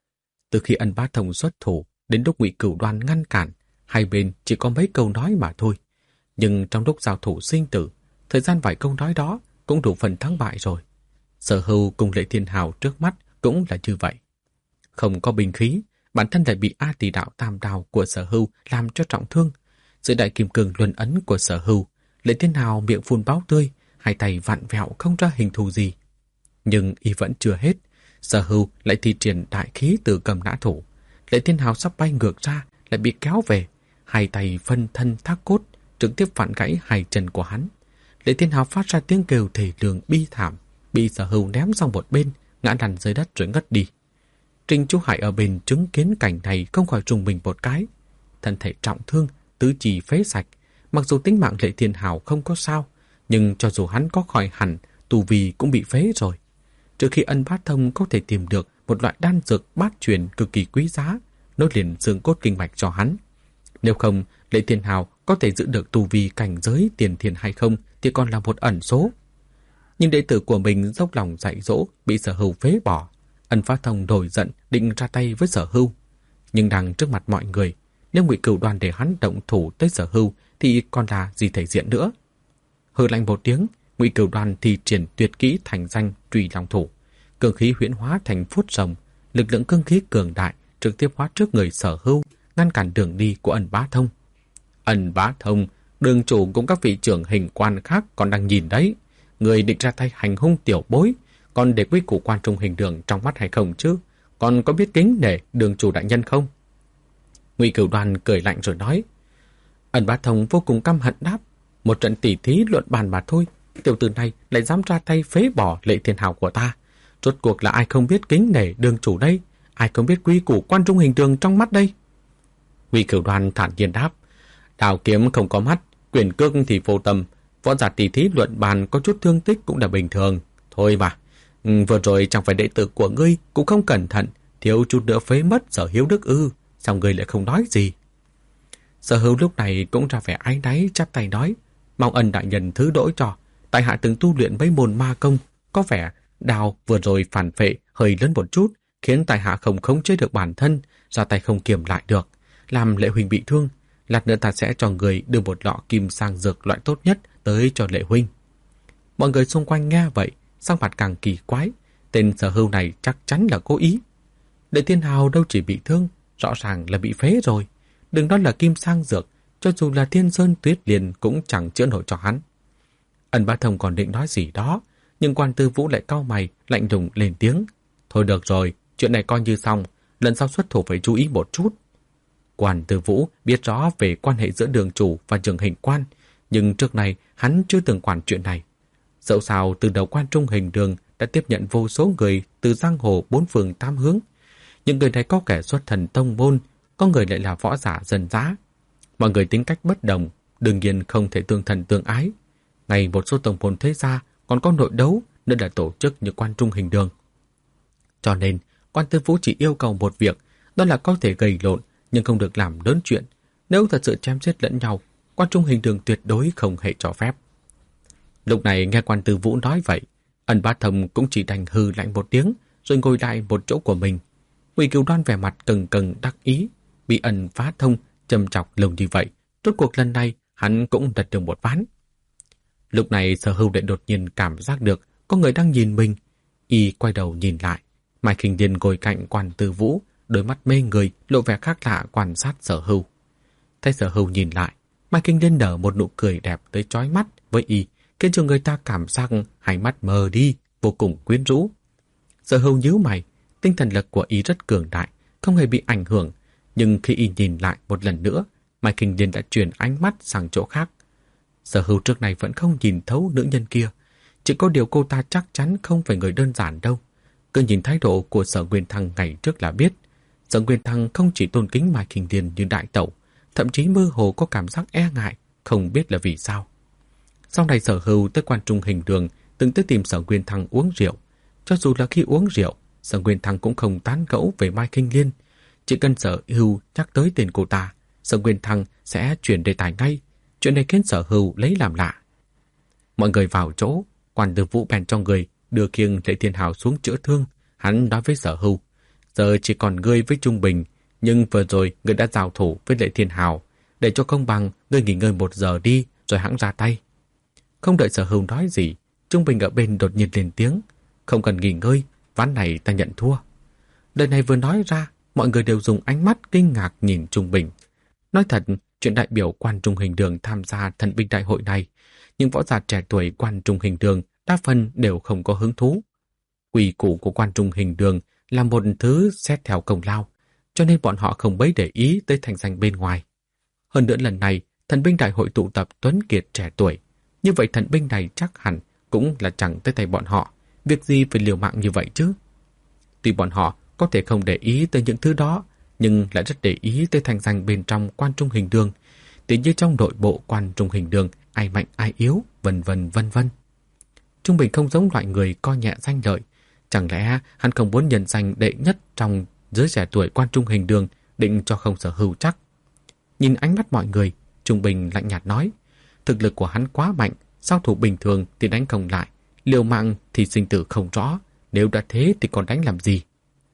Từ khi Ân Bá Thông xuất thủ đến lúc Ngụy Cửu Đoan ngăn cản, hai bên chỉ có mấy câu nói mà thôi. Nhưng trong lúc giao thủ sinh tử, thời gian vài câu nói đó cũng đủ phần thắng bại rồi. Sở Hưu cùng Lệ Thiên Hào trước mắt cũng là như vậy. Không có binh khí, bản thân lại bị A Tỷ đạo tam đao của Sở Hưu làm cho trọng thương. Dưới đại kim cương luân ấn của Sở Hưu, Lệ Thiên Hào miệng phun máu tươi, hai tay vặn vẹo không ra hình thù gì. Nhưng y vẫn chưa hết, Sở Hưu lại thi triển đại khí từ cầm nã thủ. Lệ Thiên Hào sắp bay ngược ra, lại bị kéo về, hai tay phân thân thác cốt, trực tiếp vặn gãy hai chân của hắn. Lệ Thiên Hào phát ra tiếng kêu thể lường bi thảm, bị Sở Hưu ném sang một bên, ngã lăn dưới đất rồi ngất đi. Trình Chu Hải ở bên chứng kiến cảnh này không khỏi rùng mình một cái. Thân thể trọng thương, tứ chi phế sạch, mặc dù tính mạng Lệ Thiên Hào không có sao, nhưng cho dù hắn có khỏi hẳn, tu vi cũng bị phế rồi. Trừ khi Ân Bá Thông có thể tìm được một loại đan dược bát truyền cực kỳ quý giá, nối liền xương cốt kinh mạch cho hắn. Nếu không, Lệ Thiên Hào có thể giữ được tu vi cảnh giới tiền thiên hay không thì còn là một ẩn số. Nhưng đệ tử của mình dốc lòng dạy dỗ bị Sở Hưu phế bỏ. Ân Phá Thông nổi giận định ra tay với Sở Hưu. Nhưng đang trước mặt mọi người, nếu Ngụy Cửu Đoan để hắn động thủ tới Sở Hưu thì còn là gì thể diện nữa. Hừ lạnh một tiếng, Ngụy Cửu Đoan thì triển tuyệt kỹ thành danh Truy Long Thủ. Cương khí huyễn hóa thành phút rồng, lực lượng cương khí cường đại trực tiếp hóa trước người Sở Hưu, ngăn cản đường đi của Ân Bá Thông. Ân Bá Thông, đường chủ cùng các vị trưởng hình quan khác còn đang nhìn đấy. Người định ra tay hành hung tiểu bối, còn để quy củ quan trung hình đường trong mắt hay không chứ? Còn có biết kính nể đường chủ đại nhân không? Ngụy Cửu Đoan cười lạnh rồi nói. Ân Bá Thông vô cùng căm hận đáp. Một trận tỉ thí luận bàn mà thôi, tiểu tử này lại dám ra tay phế bỏ Lệ Thiên Hào của ta. Rốt cuộc là ai không biết kính nể đường chủ đây? Ai không biết quy củ quan trung hình đường trong mắt đây? Ngụy Cửu Đoan thản nhiên đáp. Đào kiếm không có mắt, quyền cước thì vô tâm. Võ giả tỉ thí luận bàn có chút thương tích cũng là bình thường. Thôi mà, vừa rồi chẳng phải đệ tử của ngươi cũng không cẩn thận, thiếu chút nữa phế mất Sở Hiếu Đức ư? Sao ngươi lại không nói gì? Sở Hưu lúc này cũng ra vẻ áy náy, chắp tay nói. Mong Ân đại nhân thứ lỗi cho. Tại hạ từng tu luyện mấy môn ma công, có vẻ đào vừa rồi phản phệ hơi lớn một chút, khiến tại hạ không khống chế được bản thân, ra tay không kiềm lại được, làm Lệ huynh bị thương. Lát nữa ta sẽ cho người đưa một lọ kim sang dược loại tốt nhất tới cho Lệ huynh. Mọi người xung quanh nghe vậy, sắc mặt càng kỳ quái. Tên Sở Hưu này chắc chắn là cố ý. Lệ Thiên Hào đâu chỉ bị thương, rõ ràng là bị phế rồi. Đừng nói là kim sang dược, cho dù là Thiên Sơn Tuyết Liên cũng chẳng chữa nổi cho hắn. Ân Bá Thông còn định nói gì đó, nhưng Quan Tư Vũ lại cau mày, lạnh lùng lên tiếng. Thôi được rồi, chuyện này coi như xong, lần sau xuất thủ phải chú ý một chút. Quan Tư Vũ biết rõ về quan hệ giữa đường chủ và trưởng hình quan, nhưng trước này hắn chưa từng quản chuyện này. Dẫu sao từ đầu quan trung hình đường đã tiếp nhận vô số người từ giang hồ bốn phương tám hướng. Những người này có kẻ xuất thần tông môn, có người lại là võ giả dân dã. Mọi người tính cách bất đồng, đương nhiên không thể tương thần tương ái. Ngay một số tông môn thế gia còn có nội đấu nên đã tổ chức như quan trung hình đường. Cho nên, Quan Tư Vũ chỉ yêu cầu một việc, đó là có thể gây lộn nhưng không được làm lớn chuyện. Nếu thật sự chém giết lẫn nhau, quan trung hình đường tuyệt đối không hề cho phép. Lúc này nghe Quan Tư Vũ nói vậy, Ân Bá Thông cũng chỉ đành hừ lạnh một tiếng rồi ngồi lại một chỗ của mình. Ngụy Cửu Đoan vẻ mặt cầng cầng đắc ý, bị Ân Bá Thông châm chọc lâu như vậy, rốt cuộc lần này hắn cũng đặt được một ván. Lúc này Sở Hưu lại đột nhiên cảm giác được có người đang nhìn mình. Y quay đầu nhìn lại, Mai Khinh Điền ngồi cạnh Quan Tư Vũ, đôi mắt mê người lộ vẻ khác lạ quan sát Sở Hưu. Thấy Sở Hưu nhìn lại, Mai Khinh Điền nở một nụ cười đẹp tới chói mắt với Y, khiến cho người ta cảm giác hai mắt mờ đi, vô cùng quyến rũ. Sở Hưu nhíu mày, tinh thần lực của Y rất cường đại, không hề bị ảnh hưởng, nhưng khi Y nhìn lại một lần nữa, Mai Khinh Điền đã chuyển ánh mắt sang chỗ khác. Sở Hưu trước này vẫn không nhìn thấu nữ nhân kia, chỉ có điều cô ta chắc chắn không phải người đơn giản đâu. Cứ nhìn thái độ của Sở Nguyên Thăng ngày trước là biết, Sở Nguyên Thăng không chỉ tôn kính Mai Khinh Điền như đại tẩu, thậm chí mơ hồ có cảm giác e ngại, không biết là vì sao. Sau này Sở Hưu tới quan trung hình đường từng tới tìm Sở Nguyên Thăng uống rượu. Cho dù là khi uống rượu, Sở Nguyên Thăng cũng không tán gẫu về Mai Khinh Liên. Chỉ cần Sở Hưu nhắc tới tên cô ta, Sở Nguyên Thăng sẽ chuyển đề tài ngay. Chuyện này khiến Sở Hưu lấy làm lạ. Mọi người vào chỗ, Quan Tư Vũ bèn cho người đưa khiêng Lệ Thiên Hào xuống chữa thương. Hắn nói với Sở Hưu, giờ chỉ còn ngươi với Trung Bình, nhưng vừa rồi ngươi đã giao thủ với Lệ Thiên Hào, để cho công bằng ngươi nghỉ ngơi 1 giờ đi rồi hãng ra tay. Không đợi Sở Hưu nói gì, Trung Bình ở bên đột nhiên lên tiếng, không cần nghỉ ngơi, ván này ta nhận thua. Lời này vừa nói ra, mọi người đều dùng ánh mắt kinh ngạc nhìn Trung Bình. Nói thật, chuyện đại biểu quan trung hình đường tham gia thần binh đại hội này, nhưng võ giả trẻ tuổi quan trung hình đường đa phần đều không có hứng thú. Quy củ của quan trung hình đường là một thứ xét theo công lao, cho nên bọn họ không mấy để ý tới thành danh bên ngoài. Hơn nữa lần này, thần binh đại hội tụ tập tuấn kiệt trẻ tuổi, như vậy thần binh này chắc hẳn cũng là chẳng tới tay bọn họ, việc gì phải liều mạng như vậy chứ. Tuy bọn họ có thể không để ý tới những thứ đó, nhưng lại rất để ý tới thành danh bên trong quan trung hình đường, tỉ như trong nội bộ quan trung hình đường ai mạnh ai yếu, vân vân vân vân. Trung Bình không giống loại người coi nhẹ danh lợi, chẳng lẽ hắn không muốn nhận danh đệ nhất trong giới trẻ tuổi quan trung hình đường, định cho không Sở Hưu chắc. Nhìn ánh mắt mọi người, Trung Bình lạnh nhạt nói, thực lực của hắn quá mạnh, sao thủ bình thường thì đánh không lại, Liều mạng thì sinh tử không rõ, nếu đã thế thì còn đánh làm gì?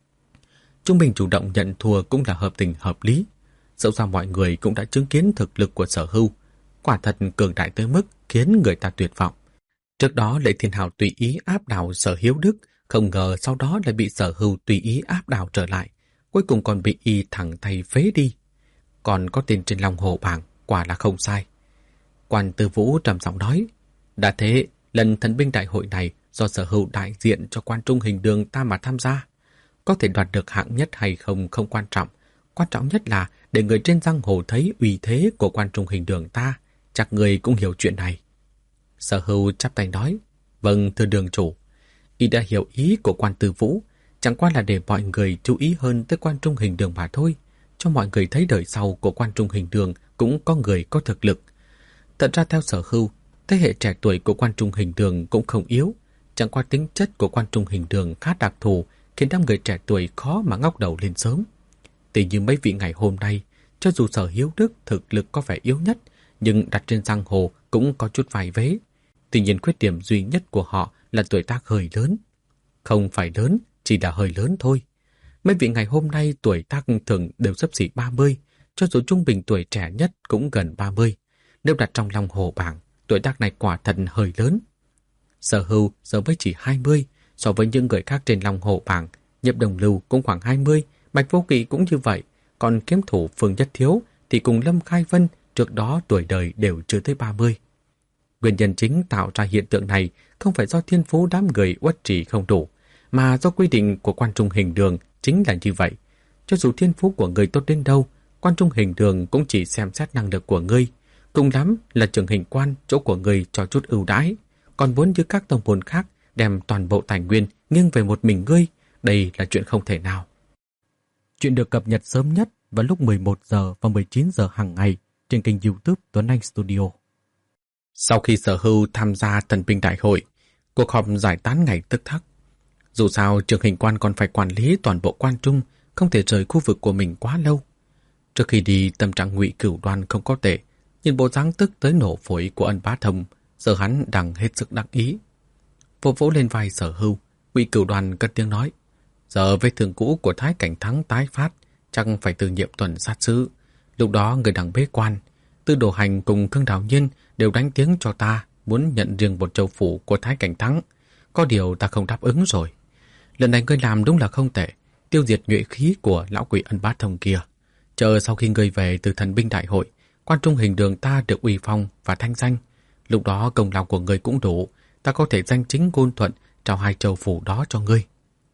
Trung Bình chủ động nhận thua cũng là hợp tình hợp lý. Dẫu sao mọi người cũng đã chứng kiến thực lực của Sở Hưu, quả thật cường đại tới mức khiến người ta tuyệt vọng. Trước đó Lệ Thiên Hào tùy ý áp đảo Sở Hiếu Đức, không ngờ sau đó lại bị Sở Hưu tùy ý áp đảo trở lại, cuối cùng còn bị y thẳng tay phế đi. Còn có tên trên Long Hồ bảng, quả là không sai. Quan Tư Vũ trầm giọng nói, đã thế, lần thần binh đại hội này do Sở Hưu đại diện cho Quan Trung Hình Đường ta mà tham gia. Có thể đoạt được hạng nhất hay không không quan trọng nhất là để người trên giang hồ thấy uy thế của Quan Trung Hình Đường ta, chắc người cũng hiểu chuyện này. Sở Hưu chắp tay nói, vâng thưa đường chủ. Y đã hiểu ý của Quan Tư Vũ, chẳng qua là để mọi người chú ý hơn tới Quan Trung Hình Đường mà thôi, cho mọi người thấy đời sau của Quan Trung Hình Đường cũng có người có thực lực. Thật ra theo Sở Hưu, thế hệ trẻ tuổi của Quan Trung Hình Đường cũng không yếu, chẳng qua tính chất của Quan Trung Hình Đường khá đặc thù, khiến đám người trẻ tuổi khó mà ngóc đầu lên sớm. Tỷ như mấy vị ngày hôm nay, cho dù Sở Hiếu Đức thực lực có vẻ yếu nhất, nhưng đặt trên giang hồ cũng có chút vài vế. Tuy nhiên khuyết điểm duy nhất của họ là tuổi tác hơi lớn. Không phải lớn, chỉ là hơi lớn thôi. Mấy vị ngày hôm nay tuổi tác thường đều xấp xỉ 30, cho dù trung bình tuổi trẻ nhất cũng gần 30. Nếu đặt trong Long Hồ bảng, tuổi tác này quả thật hơi lớn. Sở Hưu giờ mới chỉ 20, so với những người khác trên Long Hồ bảng, Nhậm Đồng Lưu cũng khoảng 20, Bạch Vô Kỵ cũng như vậy, còn kiếm thủ Phương Nhất Thiếu thì cùng Lâm Khai Vân trước đó tuổi đời đều chưa tới 30. Nguyên nhân chính tạo ra hiện tượng này không phải do thiên phú đám người uất trì không đủ, mà do quy định của Quan Trung Hình Đường chính là như vậy. Cho dù thiên phú của người tốt đến đâu, Quan Trung Hình Đường cũng chỉ xem xét năng lực của ngươi, cùng lắm là trường hình quan chỗ của ngươi cho chút ưu đãi, còn muốn như các tông môn khác đem toàn bộ tài nguyên nghiêng về một mình ngươi, đây là chuyện không thể nào. Chuyện được cập nhật sớm nhất vào lúc 11 giờ và 19 giờ hàng ngày trên kênh YouTube Tuấn Anh Studio. Sau khi Sở Hưu tham gia thần binh đại hội, cuộc họp giải tán ngay tức khắc. Dù sao trường hình quan còn phải quản lý toàn bộ Quan Trung, không thể rời khu vực của mình quá lâu. Trước khi đi, tâm trạng Ngụy Cửu Đoan không có tệ, nhìn bộ dáng tức tới nổ phổi của Ân Bá Thông, giờ hắn đang hết sức đắc ý. Vỗ vỗ lên vai Sở Hưu, Ngụy Cửu Đoan cất tiếng nói, giờ vết thương cũ của Thái Cảnh Thắng tái phát, chắc phải từ nhiệm tuần sát sứ. Lúc đó người đang bế quan, Tư Đồ Hành cùng Khương Đào Nhiên đều đánh tiếng cho ta muốn nhận riêng một châu phủ của Thái Cảnh Thắng. Có điều ta không đáp ứng rồi. Lần này ngươi làm đúng là không tệ, tiêu diệt nhuệ khí của lão quỷ Ân Bá Thông kia. Chờ sau khi ngươi về từ thần binh đại hội, Quan Trung Hình Đường ta được uy phong và thanh danh. Lúc đó công lao của ngươi cũng đủ, ta có thể danh chính ngôn thuận trao hai châu phủ đó cho ngươi.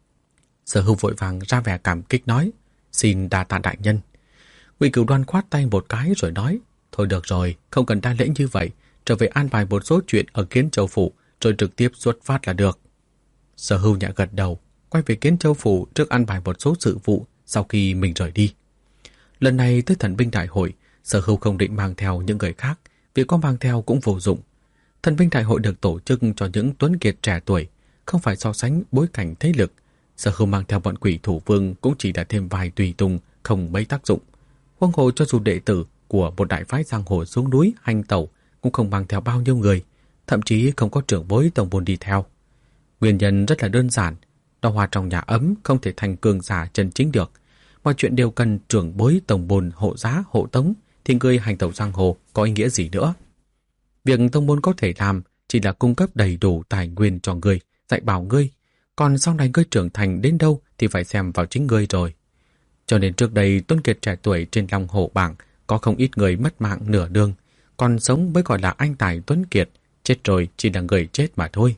Sở Hưu vội vàng ra vẻ cảm kích nói, xin đa tạ đại nhân. Ngụy Cửu Đoan khoát tay một cái rồi nói, thôi được rồi, không cần đa lễ như vậy, trở về an bài một số chuyện ở Kiến Châu phủ rồi trực tiếp xuất phát là được. Sở Hưu nhẹ gật đầu, quay về Kiến Châu phủ trước an bài một số sự vụ sau khi mình rời đi. Lần này tới thần binh đại hội, Sở Hưu không định mang theo những người khác, vì có mang theo cũng vô dụng. Thần binh đại hội được tổ chức cho những tuấn kiệt trẻ tuổi, không phải so sánh bối cảnh thế lực. Sở Hưu mang theo bọn quỷ thủ vương cũng chỉ là thêm vài tùy tùng, không mấy tác dụng. Huống hồ cho dù đệ tử của một đại phái giang hồ xuống núi hành tẩu cũng không mang theo bao nhiêu người, thậm chí không có trưởng bối tông môn đi theo. Nguyên nhân rất là đơn giản, đào hoa trong nhà ấm không thể thành cường giả chân chính được. Mọi chuyện đều cần trưởng bối tông môn hộ giá hộ tống, thì người hành tẩu giang hồ có ý nghĩa gì nữa. Việc tông môn có thể làm chỉ là cung cấp đầy đủ tài nguyên cho người, dạy bảo ngươi, còn sau này ngươi trưởng thành đến đâu thì phải xem vào chính ngươi rồi. Cho nên trước đây tuấn kiệt trẻ tuổi trên Long Hồ bảng có không ít người mất mạng nửa đường, còn sống mới gọi là anh tài tuấn kiệt, chết rồi chỉ là người chết mà thôi.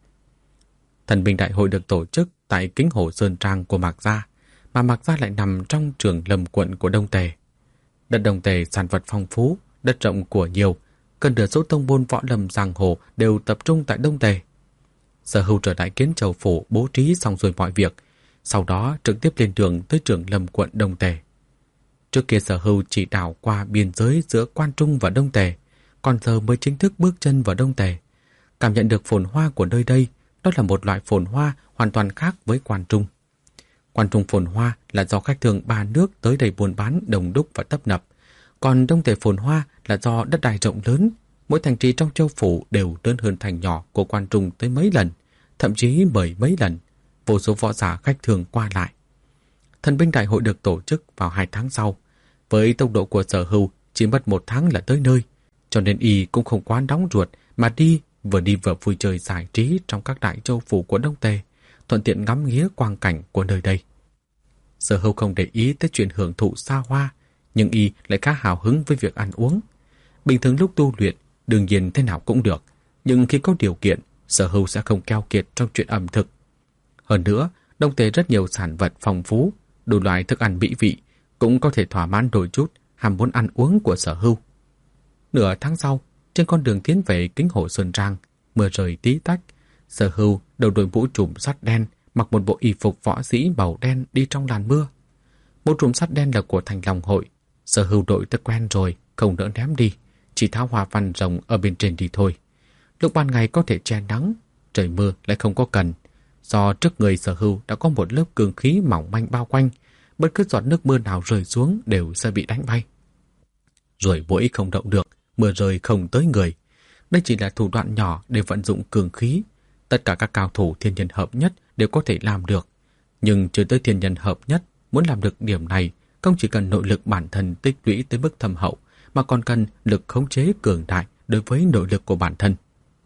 Thần binh đại hội được tổ chức tại Kính Hồ Sơn Trang của Mạc Gia, mà Mạc Gia lại nằm trong Trường Lâm quận của Đông Tề. Đất Đông Tề sản vật phong phú, đất rộng của nhiều, gần nửa số tông môn võ lâm giang hồ đều tập trung tại Đông Tề. Sở Hưu trở lại Kiến Châu phủ bố trí xong rồi mọi việc, sau đó trực tiếp lên đường tới Trường Lâm quận Đông Tề. Trước kia Sở Hưu chỉ đảo qua biên giới giữa Quan Trung và Đông Tề, còn giờ mới chính thức bước chân vào Đông Tề. Cảm nhận được phồn hoa của nơi đây, đó là một loại phồn hoa hoàn toàn khác với Quan Trung. Quan Trung phồn hoa là do khách thường ba nước tới đây buôn bán đông đúc và tấp nập, còn Đông Tề phồn hoa là do đất đai rộng lớn, Mỗi thành trì trong châu phủ đều lớn hơn thành nhỏ của Quan Trung tới mấy lần, thậm chí mười mấy lần, vô số võ giả khách thường qua lại. Thần binh đại hội được tổ chức vào 2 tháng sau. Với tốc độ của Sở Hưu chỉ mất 1 tháng là tới nơi, cho nên y cũng không quá nóng ruột mà đi vừa vui chơi giải trí trong các đại châu phủ của Đông Tề, thuận tiện ngắm nghía quang cảnh của nơi đây. Sở Hưu không để ý tới chuyện hưởng thụ xa hoa, nhưng y lại khá hào hứng với việc ăn uống. Bình thường lúc tu luyện, đương nhiên thế nào cũng được, nhưng khi có điều kiện, Sở Hưu sẽ không keo kiệt trong chuyện ẩm thực. Hơn nữa, Đông Tề rất nhiều sản vật phong phú, đủ loại thức ăn mỹ vị, cũng có thể thỏa mãn đôi chút ham muốn ăn uống của Sở Hưu. Nửa tháng sau, trên con đường tiến về Kính Hồ Sơn Trang, mưa rơi tí tách, Sở Hưu đầu đội mũ trùm sắt đen, mặc một bộ y phục võ sĩ màu đen đi trong làn mưa. Mũ trùm sắt đen là của Thành Long Hội, Sở Hưu đội tới quen rồi, không đỡ ném đi, chỉ tháo hoa văn rồng ở bên trên đi thôi. Lúc ban ngày có thể che nắng, trời mưa lại không có cần. Do trước người Sở Hưu đã có một lớp cường khí mỏng manh bao quanh, bất cứ giọt nước mưa nào rơi xuống đều sẽ bị đánh bay. Rồi mũi không động được, mưa rơi không tới người. Đây chỉ là thủ đoạn nhỏ để vận dụng cường khí. Tất cả các cao thủ thiên nhân hợp nhất đều có thể làm được. Nhưng chưa tới thiên nhân hợp nhất, muốn làm được điểm này, không chỉ cần nội lực bản thân tích lũy tới mức thâm hậu, mà còn cần lực khống chế cường đại đối với nội lực của bản thân.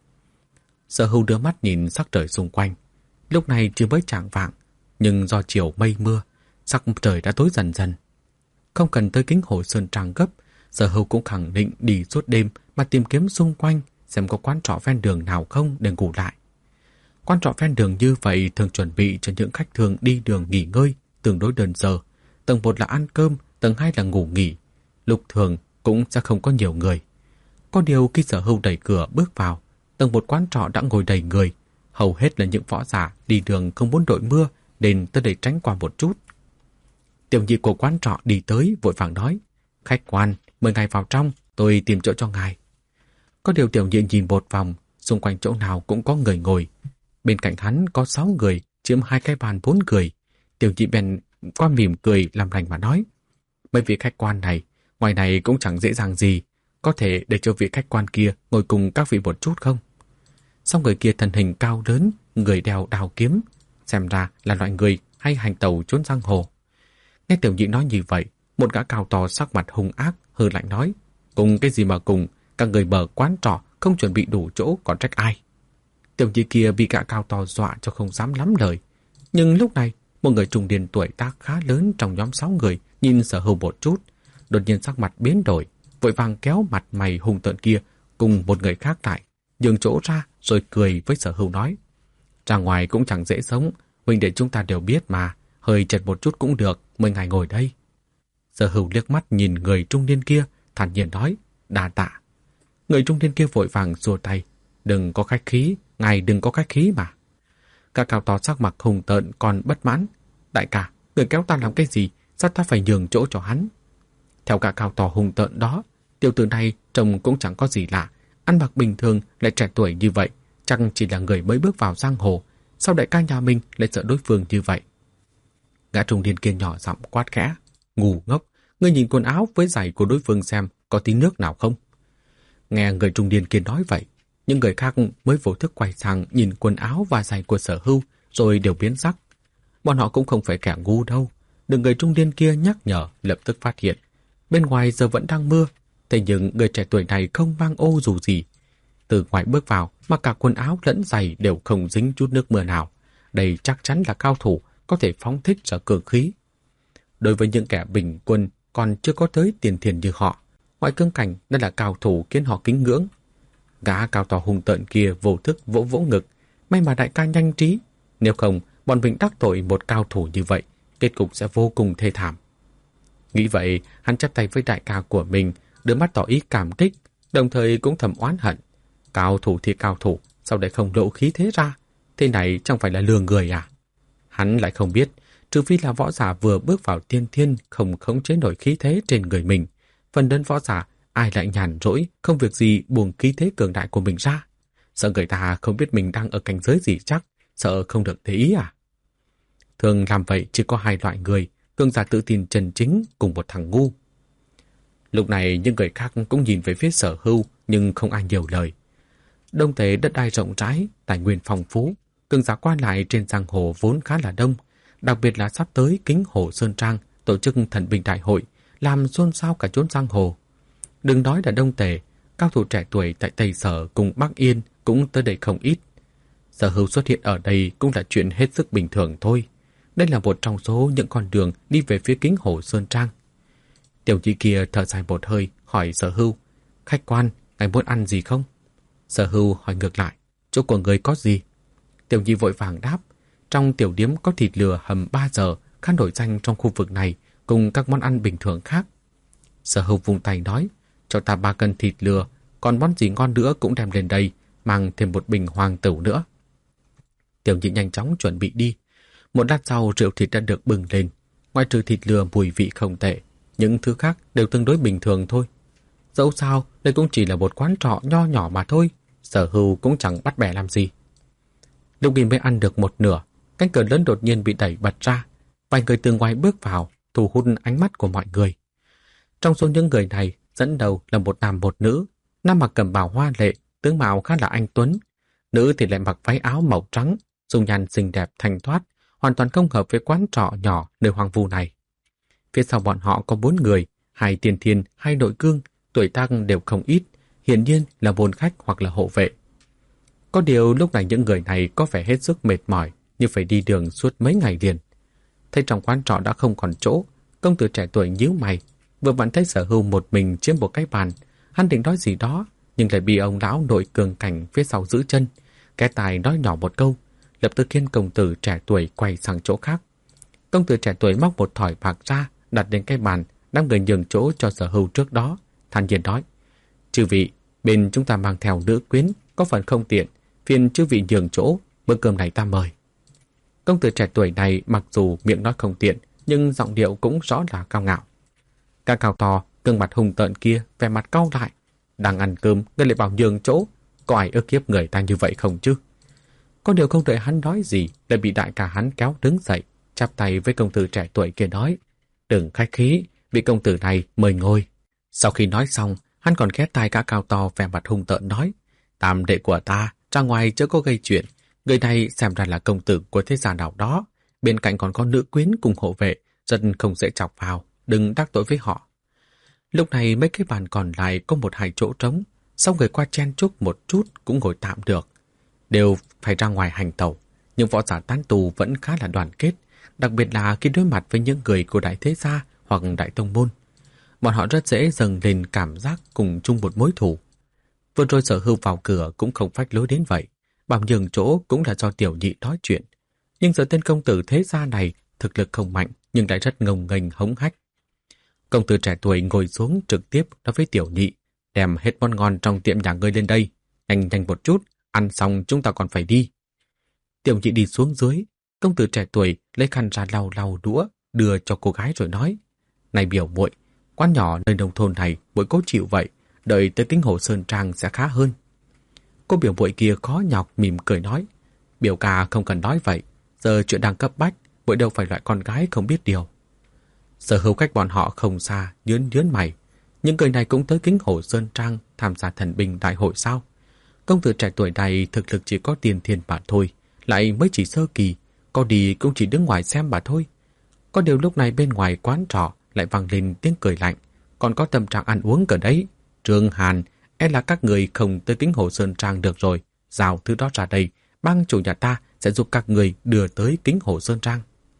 Sở Hưu đưa mắt nhìn sắc trời xung quanh. Lúc này chưa mới chạng vạng, nhưng do chiều mây mưa, sắc trời đã tối dần dần. Không cần tới Kính Hồ Sơn Trang gấp, Sở Hưu cũng khẳng định đi suốt đêm mà tìm kiếm xung quanh xem có quán trọ ven đường nào không để ngủ lại. Quán trọ ven đường như vậy thường chuẩn bị cho những khách thường đi đường nghỉ ngơi, tương đối đơn sơ. Tầng 1 là ăn cơm, tầng 2 là ngủ nghỉ. Lúc thường cũng sẽ không có nhiều người. Có điều khi Sở Hưu đẩy cửa bước vào, tầng 1 quán trọ đã ngồi đầy người. Hầu hết là những võ giả đi đường không muốn đội mưa nên tới để tránh qua một chút. Tiểu nhị của quán trọ đi tới vội vàng nói: "Khách quan, mời ngài vào trong, tôi tìm chỗ cho ngài." Có điều tiểu nhị nhìn một vòng, xung quanh chỗ nào cũng có người ngồi. Bên cạnh hắn có 6 người, chiếm 2 cái bàn 4 người. Tiểu nhị bèn qua mỉm cười làm lành mà nói: "Mấy vị khách quan này, ngoài này cũng chẳng dễ dàng gì, có thể để cho vị khách quan kia ngồi cùng các vị một chút không?" Xong người kia thân hình cao lớn, người đeo đao kiếm, xem ra là loại người hay hành tẩu trốn giang hồ. Nghe tiểu nhị nói như vậy, một gã cao to sắc mặt hung ác hừ lạnh nói: "Cùng cái gì mà cùng, các người mở quán trọ không chuẩn bị đủ chỗ còn trách ai?" Tiểu nhị kia bị gã cao to dọa cho không dám lắm lời. Nhưng lúc này, một người trung niên tuổi tác khá lớn trong nhóm 6 người nhìn Sở Hưu một chút, đột nhiên sắc mặt biến đổi, vội vàng kéo mặt mày hung tợn kia cùng một người khác lại, nhường chỗ ra rồi cười với Sở Hưu nói: "Ra ngoài cũng chẳng dễ sống, huynh đệ chúng ta đều biết mà, hơi chật một chút cũng được, mời ngài ngồi đây." Sở Hưu liếc mắt nhìn người trung niên kia, thản nhiên nói: "Đa tạ." Người trung niên kia vội vàng xua tay: "Đừng có khách khí, ngài đừng có khách khí mà." Các cao to sắc mặt hung tợn còn bất mãn: "Đại ca, người kéo ta làm cái gì, sao ta phải nhường chỗ cho hắn?" Theo cả cao to hung tợn đó, tiểu tử này trông cũng chẳng có gì lạ, ăn mặc bình thường lại trẻ tuổi như vậy, chắc chỉ là người mới bước vào giang hồ, sao đại ca nhà mình lại sợ đối phương như vậy? Gã trung niên kia nhỏ giọng quát khẽ: "Ngu ngốc, ngươi nhìn quần áo với giày của đối phương xem có tí nước nào không?" Nghe người trung niên kia nói vậy, những người khác mới vô thức quay sang nhìn quần áo và giày của Sở Hưu rồi đều biến sắc. Bọn họ cũng không phải kẻ ngu đâu. Được người trung niên kia nhắc nhở, lập tức phát hiện bên ngoài giờ vẫn đang mưa, thế nhưng người trẻ tuổi này không mang ô dù gì. Từ ngoài bước vào mà cả quần áo lẫn giày đều không dính chút nước mưa nào. Đây chắc chắn là cao thủ có thể phóng thích ra cường khí. Đối với những kẻ bình quân còn chưa có tới tiền thiền như họ, ngoại cương cảnh đã là cao thủ khiến họ kính ngưỡng. Gã cao to hung tợn kia vô thức vỗ vỗ ngực: "May mà đại ca nhanh trí, nếu không bọn mình đắc tội một cao thủ như vậy, kết cục sẽ vô cùng thê thảm." Nghĩ vậy, hắn chắp tay với đại ca của mình, đưa mắt tỏ ý cảm kích, đồng thời cũng thầm oán hận. Cao thủ thì cao thủ, sao lại không lộ khí thế ra? Thế này chẳng phải là lừa người à? Hắn lại không biết, trừ phi là võ giả vừa bước vào tiên thiên không khống chế nổi khí thế trên người mình. Phần lớn võ giả, ai lại nhàn rỗi, không việc gì buông khí thế cường đại của mình ra. Sợ người ta không biết mình đang ở cảnh giới gì chắc, sợ không được để ý à? Thường làm vậy chỉ có 2 loại người, cường giả tự tin chân chính cùng một thằng ngu. Lúc này những người khác cũng nhìn về phía Sở Hưu, nhưng không ai nhiều lời. Đông Tề đất đai rộng rãi, tài nguyên phong phú, cường giả qua lại trên giang hồ vốn khá là đông, đặc biệt là sắp tới Kính Hồ Sơn Trang tổ chức thần binh đại hội, làm xôn xao cả chốn giang hồ. Đừng nói là Đông Tề, cao thủ trẻ tuổi tại Tây Sở cùng Bắc Yên cũng tới đây không ít. Sở Hưu xuất hiện ở đây cũng là chuyện hết sức bình thường thôi. Đây là một trong số những con đường đi về phía Kính Hồ Sơn Trang. Tiểu nhị kia thở dài một hơi, hỏi Sở Hưu, khách quan, ngài muốn ăn gì không? Sở Hưu hỏi ngược lại, chỗ của người có gì? Tiểu nhị vội vàng đáp, trong tiểu điếm có thịt lừa hầm 3 giờ, khá nổi danh trong khu vực này, cùng các món ăn bình thường khác. Sở Hưu vung tay nói, cho ta 3 cân thịt lừa, còn món gì ngon nữa cũng đem lên đây, mang thêm một bình hoàng tửu nữa. Tiểu nhị nhanh chóng chuẩn bị đi. Một lát sau rượu thịt đã được bưng lên. Ngoài trừ thịt lừa mùi vị không tệ, những thứ khác đều tương đối bình thường thôi. Dẫu sao, đây cũng chỉ là một quán trọ nho nhỏ mà thôi. Sở Hưu cũng chẳng bắt bẻ làm gì. Lúc Nghìn mới ăn được một nửa, cánh cửa lớn đột nhiên bị đẩy bật ra. Vài người từ ngoài bước vào, thu hút ánh mắt của mọi người. Trong số những người này, dẫn đầu là một nam một nữ. Nam mặc cẩm bào hoa lệ, tướng mạo khá là anh tuấn. Nữ thì lại mặc váy áo màu trắng, dung nhan xinh đẹp thanh thoát, hoàn toàn không hợp với quán trọ nhỏ nơi hoang vu này. Phía sau bọn họ có 4 người, 2 tiền thiên, 2 nội cương, tuổi tác đều không ít, hiển nhiên là môn khách hoặc là hộ vệ. Có điều lúc này những người này có vẻ hết sức mệt mỏi, như phải đi đường suốt mấy ngày liền. Thấy trong quán trọ đã không còn chỗ, công tử trẻ tuổi nhíu mày, vừa vặn thấy Sở Hưu một mình chiếm một cái bàn. Hắn định nói gì đó, nhưng lại bị ông lão nội cường cảnh phía sau giữ chân. Cái tài nói nhỏ một câu, lập tức khiến công tử trẻ tuổi quay sang chỗ khác. Công tử trẻ tuổi móc một thỏi bạc ra, đặt lên cái bàn, đang người nhường chỗ cho Sở Hưu trước đó. Thản nhiên nói, chư vị, bên chúng ta mang theo nữ quyến, có phần không tiện, phiền chư vị nhường chỗ, bữa cơm này ta mời. Công tử trẻ tuổi này mặc dù miệng nói không tiện, nhưng giọng điệu cũng rõ là cao ngạo. Cả cao to, gương mặt hung tợn kia, vẻ mặt cau lại. Đang ăn cơm, người lại bảo nhường chỗ, có ai ức hiếp người ta như vậy không chứ? Có điều không đợi hắn nói gì, lại bị đại ca hắn kéo đứng dậy, chắp tay với công tử trẻ tuổi kia nói, đừng khách khí, vị công tử này mời ngồi. Sau khi nói xong, hắn còn khép tai cả cao to vẻ mặt hung tợn nói, tam đệ của ta, ra ngoài chớ có gây chuyện, người này xem ra là công tử của thế gia nào đó, bên cạnh còn có nữ quyến cùng hộ vệ, rất không dễ chọc vào, đừng đắc tội với họ. Lúc này mấy cái bàn còn lại có 1-2 chỗ trống, sau người qua chen chúc một chút cũng ngồi tạm được. Đều phải ra ngoài hành tẩu, nhưng võ giả tán tù vẫn khá là đoàn kết, đặc biệt là khi đối mặt với những người của đại thế gia hoặc đại tông môn. Bọn họ rất dễ dâng lên cảm giác cùng chung một mối thù. Vừa rồi Sở Hưu vào cửa cũng không phách lối đến vậy, bảo nhường chỗ cũng là do tiểu nhị nói chuyện. Nhưng giờ tên công tử thế gia này thực lực không mạnh nhưng lại rất ngông nghênh hống hách. Công tử trẻ tuổi ngồi xuống trực tiếp nói với tiểu nhị, đem hết món ngon trong tiệm nhà ngươi lên đây, nhanh nhanh một chút, ăn xong chúng ta còn phải đi. Tiểu nhị đi xuống dưới, công tử trẻ tuổi lấy khăn ra lau lau đũa, đưa cho cô gái rồi nói, này biểu muội, quán nhỏ nơi nông thôn này muội cố chịu vậy, đợi tới Kính Hồ Sơn Trang sẽ khá hơn. Cô biểu muội kia khó nhọc mỉm cười nói, biểu ca không cần nói vậy, giờ chuyện đang cấp bách, muội đâu phải loại con gái không biết điều. Sở Hưu cách bọn họ không xa, nhớn mày, những người này cũng tới Kính Hồ Sơn Trang tham gia thần binh đại hội sao? Công tử trẻ tuổi này thực lực chỉ có tiền thiên mà thôi, lại mới chỉ sơ kỳ, có đi cũng chỉ đứng ngoài xem mà thôi. Có điều lúc này bên ngoài quán trọ lại vang lên tiếng cười lạnh, còn có tâm trạng ăn uống cả đấy. Trương Hàn, e là các người không tới Kính Hồ Sơn Trang được rồi, giao thứ đó ra đây, bang chủ nhà ta sẽ giúp các người đưa tới Kính Hồ Sơn Trang.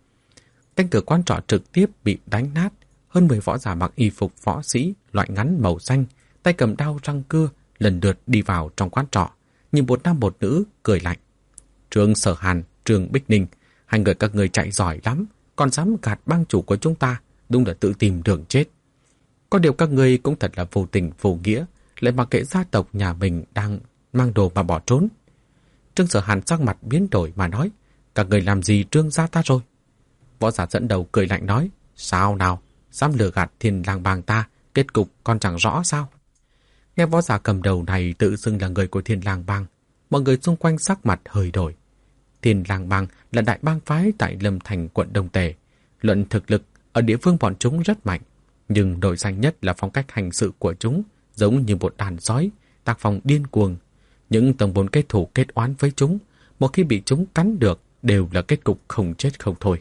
Cánh cửa quán trọ trực tiếp bị đánh nát, hơn 10 võ giả mặc y phục võ sĩ loại ngắn màu xanh, tay cầm đao răng cưa, lần lượt đi vào trong quán trọ, nhìn một nam một nữ cười lạnh. Trương Sở Hàn, Trương Bích Ninh, hai người các người chạy giỏi lắm, còn dám gạt bang chủ của chúng ta, đúng là tự tìm đường chết. Có điều các người cũng thật là vô tình vô nghĩa, lại mặc kệ gia tộc nhà mình đang mang đồ mà bỏ trốn. Trương Sở Hàn sắc mặt biến đổi mà nói, các người làm gì Trương gia ta rồi? Võ giả dẫn đầu cười lạnh nói, sao nào, dám lừa gạt Thiên Lang Bang ta, kết cục còn chẳng rõ sao? Nghe võ giả cầm đầu này tự xưng là người của Thiên Lang Bang, mọi người xung quanh sắc mặt hơi đổi. Thiên Lang Bang là đại bang phái tại Lâm Thành quận Đông Tề, luận thực lực ở địa phương bọn chúng rất mạnh. Nhưng nổi danh nhất là phong cách hành sự của chúng, giống như một đàn sói, tác phong điên cuồng. Những tông môn kết thù kết oán với chúng, một khi bị chúng cắn được đều là kết cục không chết không thôi.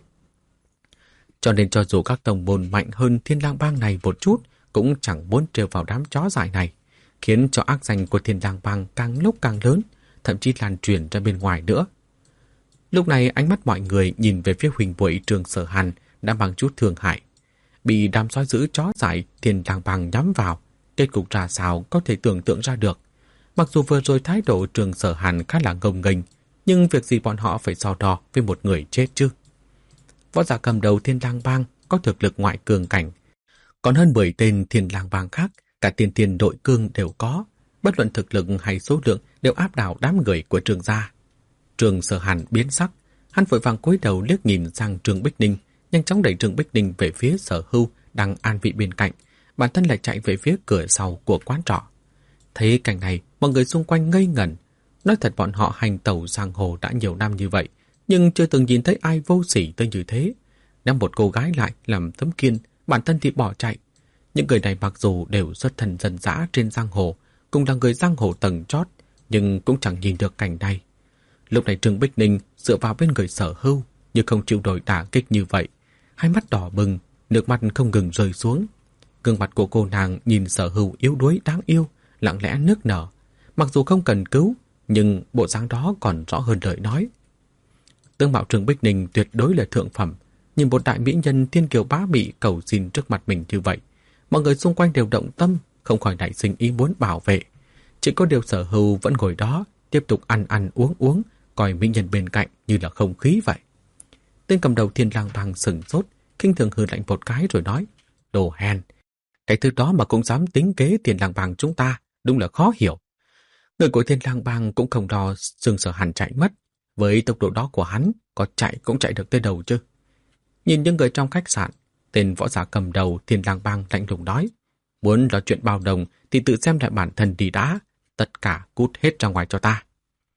Cho nên cho dù các tông môn mạnh hơn Thiên Lang Bang này một chút, cũng chẳng muốn trêu vào đám chó dại này, khiến cho ác danh của Thiên Lang Bang càng lúc càng lớn, thậm chí lan truyền ra bên ngoài nữa. Lúc này ánh mắt mọi người nhìn về phía huynh muội Trường Sở Hàn đã mang chút thương hại. Bị đám sói dữ chó dại Thiên Lang Bang nhắm vào, kết cục ra sao có thể tưởng tượng ra được. Mặc dù vừa rồi thái độ Trường Sở Hàn khá là ngông nghênh, nhưng việc gì bọn họ phải so đo với một người chết chứ? Võ giả cầm đầu Thiên Lang Bang có thực lực ngoại cường cảnh, còn hơn 10 tên Thiên Lang Bang khác, cả tiên thiên nội cương đều có, bất luận thực lực hay số lượng đều áp đảo đám người của Trường gia. Trường Sở Hàn biến sắc, hắn vội vàng cúi đầu liếc nhìn sang Trường Bích Ninh, nhanh chóng đẩy Trường Bích Ninh về phía Sở Hưu đang an vị bên cạnh, bản thân lại chạy về phía cửa sau của quán trọ. Thấy cảnh này, mọi người xung quanh ngây ngẩn. Nói thật bọn họ hành tẩu giang hồ đã nhiều năm như vậy, nhưng chưa từng nhìn thấy ai vô sỉ tới như thế. Ném một cô gái lại làm tấm kiên, bản thân thì bỏ chạy. Những người này mặc dù đều xuất thân dân dã trên giang hồ, cũng là người giang hồ tầng chót, nhưng cũng chẳng nhìn được cảnh này. Lúc này Trương Bích Ninh dựa vào bên người Sở Hưu, nhưng không chịu nổi đả kích như vậy. Hai mắt đỏ bừng, nước mắt không ngừng rơi xuống. Gương mặt của cô nàng nhìn Sở Hưu yếu đuối đáng yêu, lặng lẽ nức nở. Mặc dù không cần cứu, nhưng bộ dáng đó còn rõ hơn lời nói. Tướng mạo Trương Bích Ninh tuyệt đối là thượng phẩm. Nhìn một đại mỹ nhân thiên kiều bá mị cầu xin trước mặt mình như vậy, mọi người xung quanh đều động tâm, không khỏi nảy sinh ý muốn bảo vệ. Chỉ có điều Sở Hưu vẫn ngồi đó, tiếp tục ăn ăn uống uống, coi mỹ nhân bên cạnh như là không khí vậy. Tên cầm đầu Thiên Lang Bang sừng sốt, khinh thường hừ lạnh một cái rồi nói: "Đồ hèn, cái thứ đó mà cũng dám tính kế Thiên Lang Bang chúng ta, đúng là khó hiểu." Người của Thiên Lang Bang cũng không lo Trường Sở Hàn chạy mất, với tốc độ đó của hắn, có chạy cũng chạy được tới đầu chứ. Nhìn những người trong khách sạn, tên võ giả cầm đầu Thiên Lang Bang lạnh lùng nói: "Muốn nói chuyện bao đồng thì tự xem lại bản thân đi đã, tất cả cút hết ra ngoài cho ta."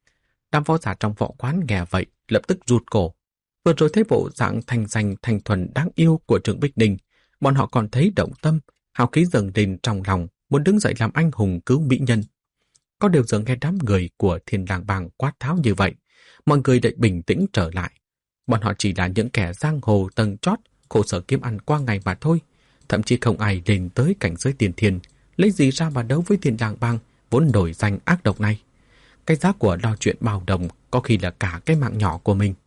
Đám võ giả trong võ quán nghe vậy, lập tức rụt cổ. Vừa rồi thấy bộ dạng thanh danh thanh thuần đáng yêu của Trương Bích Ninh, bọn họ còn thấy động tâm, hào khí dâng lên trong lòng, muốn đứng dậy làm anh hùng cứu mỹ nhân. Có điều giờ nghe đám người của Thiên Lang Bang quát tháo như vậy, mọi người lại bình tĩnh trở lại. Bọn họ chỉ là những kẻ giang hồ tầng chót, khổ sở kiếm ăn qua ngày mà thôi. Thậm chí không ai lên tới cảnh giới tiền thiên, lấy gì ra mà đấu với Thiên Lang Bang vốn nổi danh ác độc này. Cái giá của lo chuyện bao đồng có khi là cả cái mạng nhỏ của mình.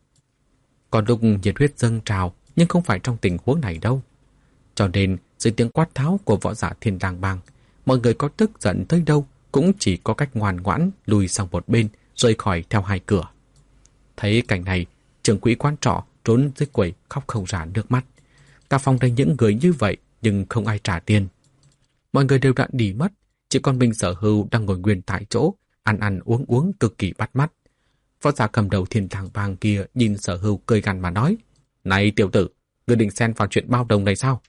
Còn lúc nhiệt huyết dâng trào, nhưng không phải trong tình huống này đâu. Cho nên, dưới tiếng quát tháo của võ giả Thiên Lang Bang, mọi người có tức giận tới đâu cũng chỉ có cách ngoan ngoãn lùi sang một bên, rời khỏi theo hai cửa. Thấy cảnh này, trưởng quỹ quán trọ trốn dưới quầy khóc không ra nước mắt. Cả phòng đầy những người như vậy nhưng không ai trả tiền. Mọi người đều đã đi mất, chỉ còn mình Sở Hưu đang ngồi nguyên tại chỗ, ăn ăn uống uống cực kỳ bắt mắt. Võ giả cầm đầu Thiên Lang Bang kia nhìn Sở Hưu cười gằn mà nói: "Này tiểu tử, ngươi định xen vào chuyện bao đồng này sao?"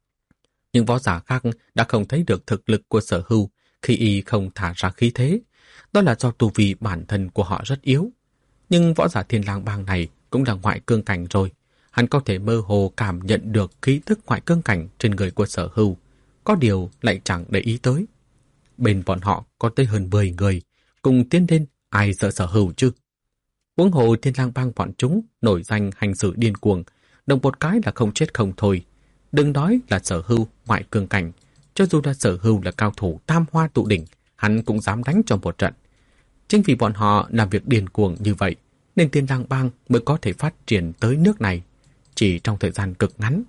Nhưng võ giả khác đã không thấy được thực lực của Sở Hưu khi y không thả ra khí thế. Đó là do tu vi bản thân của họ rất yếu. Nhưng võ giả Thiên Lang Bang này cũng là ngoại cương cảnh rồi. Hắn có thể mơ hồ cảm nhận được khí tức ngoại cương cảnh trên người của Sở Hưu, có điều lại chẳng để ý tới. Bên bọn họ có tới hơn 10 người, cùng tiến lên, ai sợ Sở Hưu chứ? Huống hồ Thiên Lang Bang bọn chúng nổi danh hành sự điên cuồng, động một cái là không chết không thôi. Đừng nói là Sở Hưu ngoại cương cảnh, cho dù là Sở Hưu là cao thủ tam hoa tụ đỉnh, hắn cũng dám đánh trong một trận. Chính vì bọn họ làm việc điên cuồng như vậy, nên Thiên Lang Bang mới có thể phát triển tới nước này, chỉ trong thời gian cực ngắn.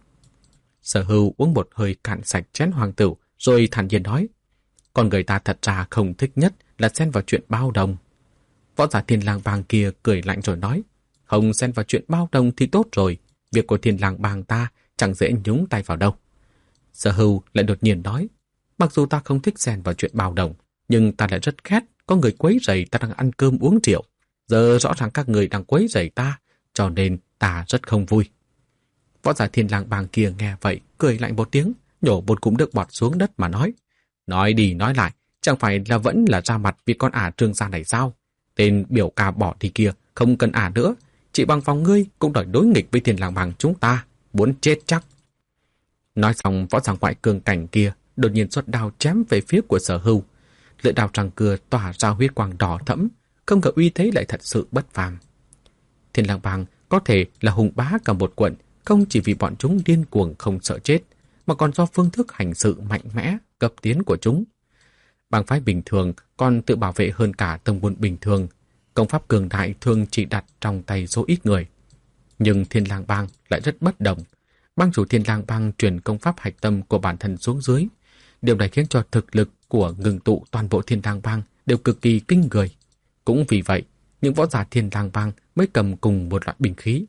Sở Hưu uống một hơi cạn sạch chén hoàng tửu, rồi thản nhiên nói: "Con người ta thật ra không thích nhất là xen vào chuyện bao đồng." Võ giả Thiên Lang Bang kia cười lạnh rồi nói: "Không xen vào chuyện bao đồng thì tốt rồi, việc của Thiên Lang Bang ta chẳng dễ nhúng tay vào đâu." Sở Hưu lại đột nhiên nói: "Mặc dù ta không thích xen vào chuyện bao đồng, nhưng ta lại rất ghét có người quấy rầy ta đang ăn cơm uống rượu. Giờ rõ ràng các người đang quấy rầy ta, cho nên ta rất không vui." Võ giả Thiên Lang Bang kia nghe vậy, cười lạnh một tiếng, nhổ một cụm nước bọt xuống đất mà nói: "Nói đi nói lại, chẳng phải là vẫn là ra mặt vì con ả Trương gia này sao? Tên biểu ca bỏ đi kia không cần ả nữa, chỉ bằng phòng ngươi cũng đòi đối nghịch với Thiên Lang Bang chúng ta, muốn chết chắc." Nói xong, võ giả ngoại cường cảnh kia đột nhiên xuất đao chém về phía của Sở Hưu. Lưỡi đao răng cưa tỏa ra huyết quang đỏ thẫm, không ngờ uy thế lại thật sự bất phàm. Thiên Lang Bang có thể là hùng bá cả một quận, không chỉ vì bọn chúng điên cuồng không sợ chết, mà còn do phương thức hành sự mạnh mẽ, cấp tiến của chúng. Bang phái bình thường còn tự bảo vệ hơn cả tông môn bình thường, công pháp cường đại thường chỉ đặt trong tay số ít người. Nhưng Thiên Lang Bang lại rất bất đồng. Bang chủ Thiên Lang Bang truyền công pháp hạch tâm của bản thân xuống dưới. Điều này khiến cho thực lực của ngừng tụ toàn bộ Thiên Lang Bang đều cực kỳ kinh người. Cũng vì vậy, những võ giả Thiên Lang Bang mới cầm cùng một loại binh khí.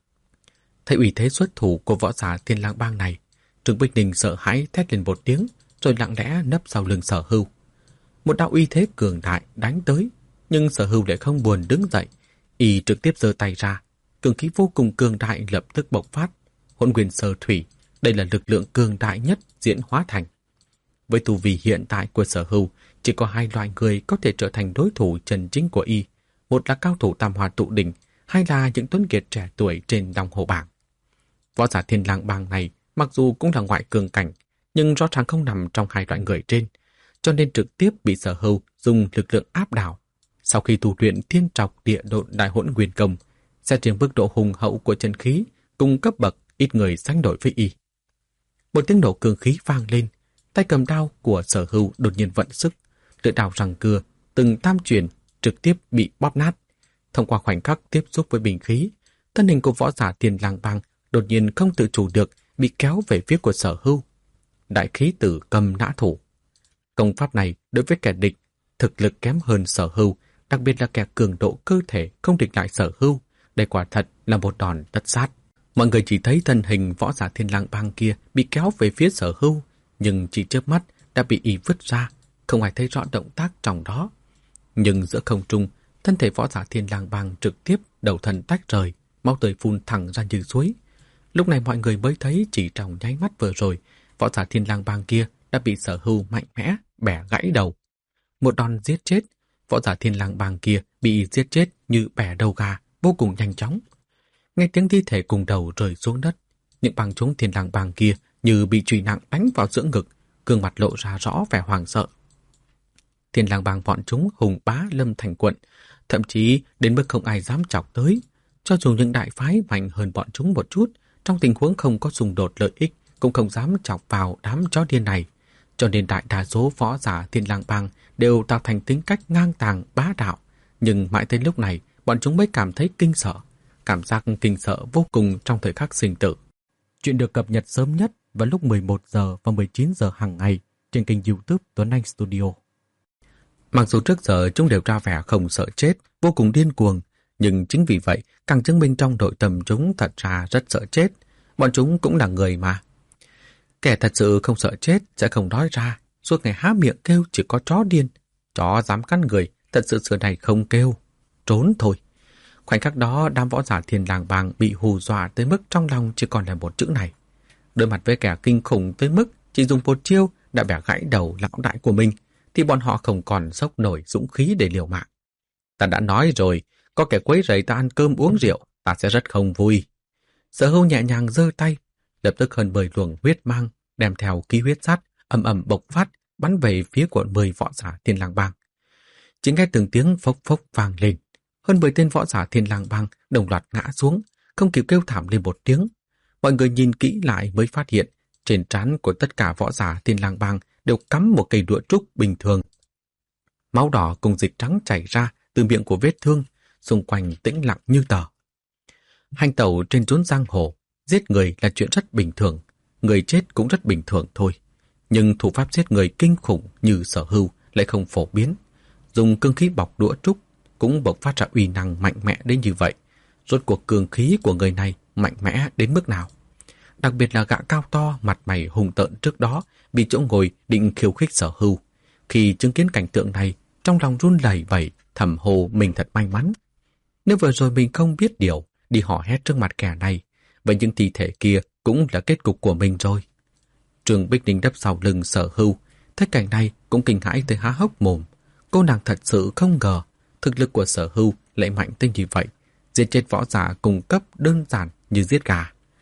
Thấy uy thế xuất thủ của võ giả Thiên Lang Bang này, Trương Bích Ninh sợ hãi thét lên một tiếng, rồi lặng lẽ nấp sau lưng Sở Hưu. Một đạo uy thế cường đại đánh tới, nhưng Sở Hưu lại không buồn đứng dậy, y trực tiếp giơ tay ra, cường khí vô cùng cường đại lập tức bộc phát. Hỗn Nguyên Sơ Thủy, đây là lực lượng cường đại nhất diễn hóa thành. Với tu vi hiện tại của Sở Hưu, chỉ có hai loại người có thể trở thành đối thủ chân chính của y, một là cao thủ Tam Hoa Tụ Đỉnh, hai là những tuấn kiệt trẻ tuổi trên Long Hồ Bảng. Võ giả Thiên Lang Bang này mặc dù cũng là ngoại cường cảnh, nhưng rõ ràng không nằm trong hai loại người trên, cho nên trực tiếp bị Sở Hưu dùng lực lượng áp đảo. Sau khi tu luyện Thiên Trọc Địa Độn Đại Hỗn Nguyên Công, xét trên mức độ hùng hậu của chân khí, cùng cấp bậc ít người sánh đổi với y. Một tiếng nổ cường khí vang lên, tay cầm đao của Sở Hưu đột nhiên vận sức, lưỡi đao răng cưa từng tam chuyển trực tiếp bị bóp nát. Thông qua khoảnh khắc tiếp xúc với bình khí, thân hình của võ giả Thiên Lang Bang đột nhiên không tự chủ được bị kéo về phía của Sở Hưu. Đại khí tử cầm nã thủ. Công pháp này đối với kẻ địch thực lực kém hơn Sở Hưu, đặc biệt là kẻ cường độ cơ thể không địch lại Sở Hưu, đây quả thật là một đòn tất sát. Mọi người chỉ thấy thân hình võ giả Thiên Lang Bang kia bị kéo về phía Sở Hưu, nhưng chỉ chớp mắt đã bị y vứt ra, không ai thấy rõ động tác trong đó. Nhưng giữa không trung, thân thể võ giả Thiên Lang Bang trực tiếp đầu thân tách rời, máu tươi phun thẳng ra như suối. Lúc này mọi người mới thấy chỉ trong nháy mắt vừa rồi, võ giả Thiên Lang Bang kia đã bị Sở Hưu mạnh mẽ bẻ gãy đầu. Một đòn giết chết, võ giả Thiên Lang Bang kia bị giết chết như bẻ đầu gà, vô cùng nhanh chóng. Nghe tiếng thi thể cùng đầu rơi xuống đất, những bang chúng Thiên Lang Bang kia như bị chùy nặng đánh vào giữa ngực, gương mặt lộ ra rõ vẻ hoảng sợ. Thiên Lang Bang bọn chúng hùng bá lâm thành quận, thậm chí đến mức không ai dám chọc tới. Cho dù những đại phái mạnh hơn bọn chúng một chút, trong tình huống không có xung đột lợi ích, cũng không dám chọc vào đám chó điên này. Cho nên đại đa số võ giả Thiên Lang Bang đều tạo thành tính cách ngang tàng bá đạo. Nhưng mãi tới lúc này, bọn chúng mới cảm thấy kinh sợ. Cảm giác kinh sợ vô cùng trong thời khắc sinh tử. Chuyện được cập nhật sớm nhất vào lúc 11 giờ và 19 giờ hàng ngày trên kênh YouTube Tuấn Anh Studio. Mặc dù trước giờ chúng đều ra vẻ không sợ chết, vô cùng điên cuồng, nhưng chính vì vậy càng chứng minh trong nội tâm chúng thật ra rất sợ chết. Bọn chúng cũng là người mà. Kẻ thật sự không sợ chết sẽ không nói ra, suốt ngày há miệng kêu chỉ có chó điên. Chó dám cắn người, thật sự xưa này không kêu, trốn thôi. Khoảnh khắc đó, đám võ giả Thiên Lang Bang bị hù dọa tới mức trong lòng chỉ còn là một chữ này. Đối mặt với kẻ kinh khủng tới mức chỉ dùng một chiêu đã bẻ gãy đầu lão đại của mình, thì bọn họ không còn sốc nổi dũng khí để liều mạng. Ta đã nói rồi, có kẻ quấy rầy ta ăn cơm uống rượu, ta sẽ rất không vui. Sở Hưu nhẹ nhàng giơ tay, lập tức hơn 10 luồng huyết mang đem theo khí huyết sắt ầm ầm bộc phát bắn về phía của 10 võ giả Thiên Lang Bang. Chỉ nghe từng tiếng phốc phốc vang lên, hơn 10 tên võ giả Thiên Lang Bang đồng loạt ngã xuống, không kịp kêu thảm lên một tiếng. Mọi người nhìn kỹ lại mới phát hiện trên trán của tất cả võ giả Thiên Lang Bang đều cắm một cây đũa trúc bình thường. Máu đỏ cùng dịch trắng chảy ra từ miệng của vết thương, xung quanh tĩnh lặng như tờ. Hành tẩu trên chốn giang hồ, giết người là chuyện rất bình thường, người chết cũng rất bình thường thôi. Nhưng thủ pháp giết người kinh khủng như Sở Hưu lại không phổ biến. Dùng cương khí bọc đũa trúc cũng bộc phát ra uy năng mạnh mẽ đến như vậy. Rốt cuộc cương khí của người này mạnh mẽ đến mức nào? Đặc biệt là gã cao to, mặt mày hung tợn trước đó bị chỗ ngồi định khiêu khích Sở Hưu. Khi chứng kiến cảnh tượng này, trong lòng run lẩy bẩy, thầm hồ mình thật may mắn. Nếu vừa rồi mình không biết điều, đi hò hét trước mặt kẻ này, vậy những thi thể kia cũng là kết cục của mình rồi. Trương Bích Ninh đắp sau lưng Sở Hưu, thấy cảnh này cũng kinh hãi tới há hốc mồm. Cô nàng thật sự không ngờ thực lực của Sở Hưu lại mạnh tới như vậy, giết chết võ giả cùng cấp đơn giản như giết gà.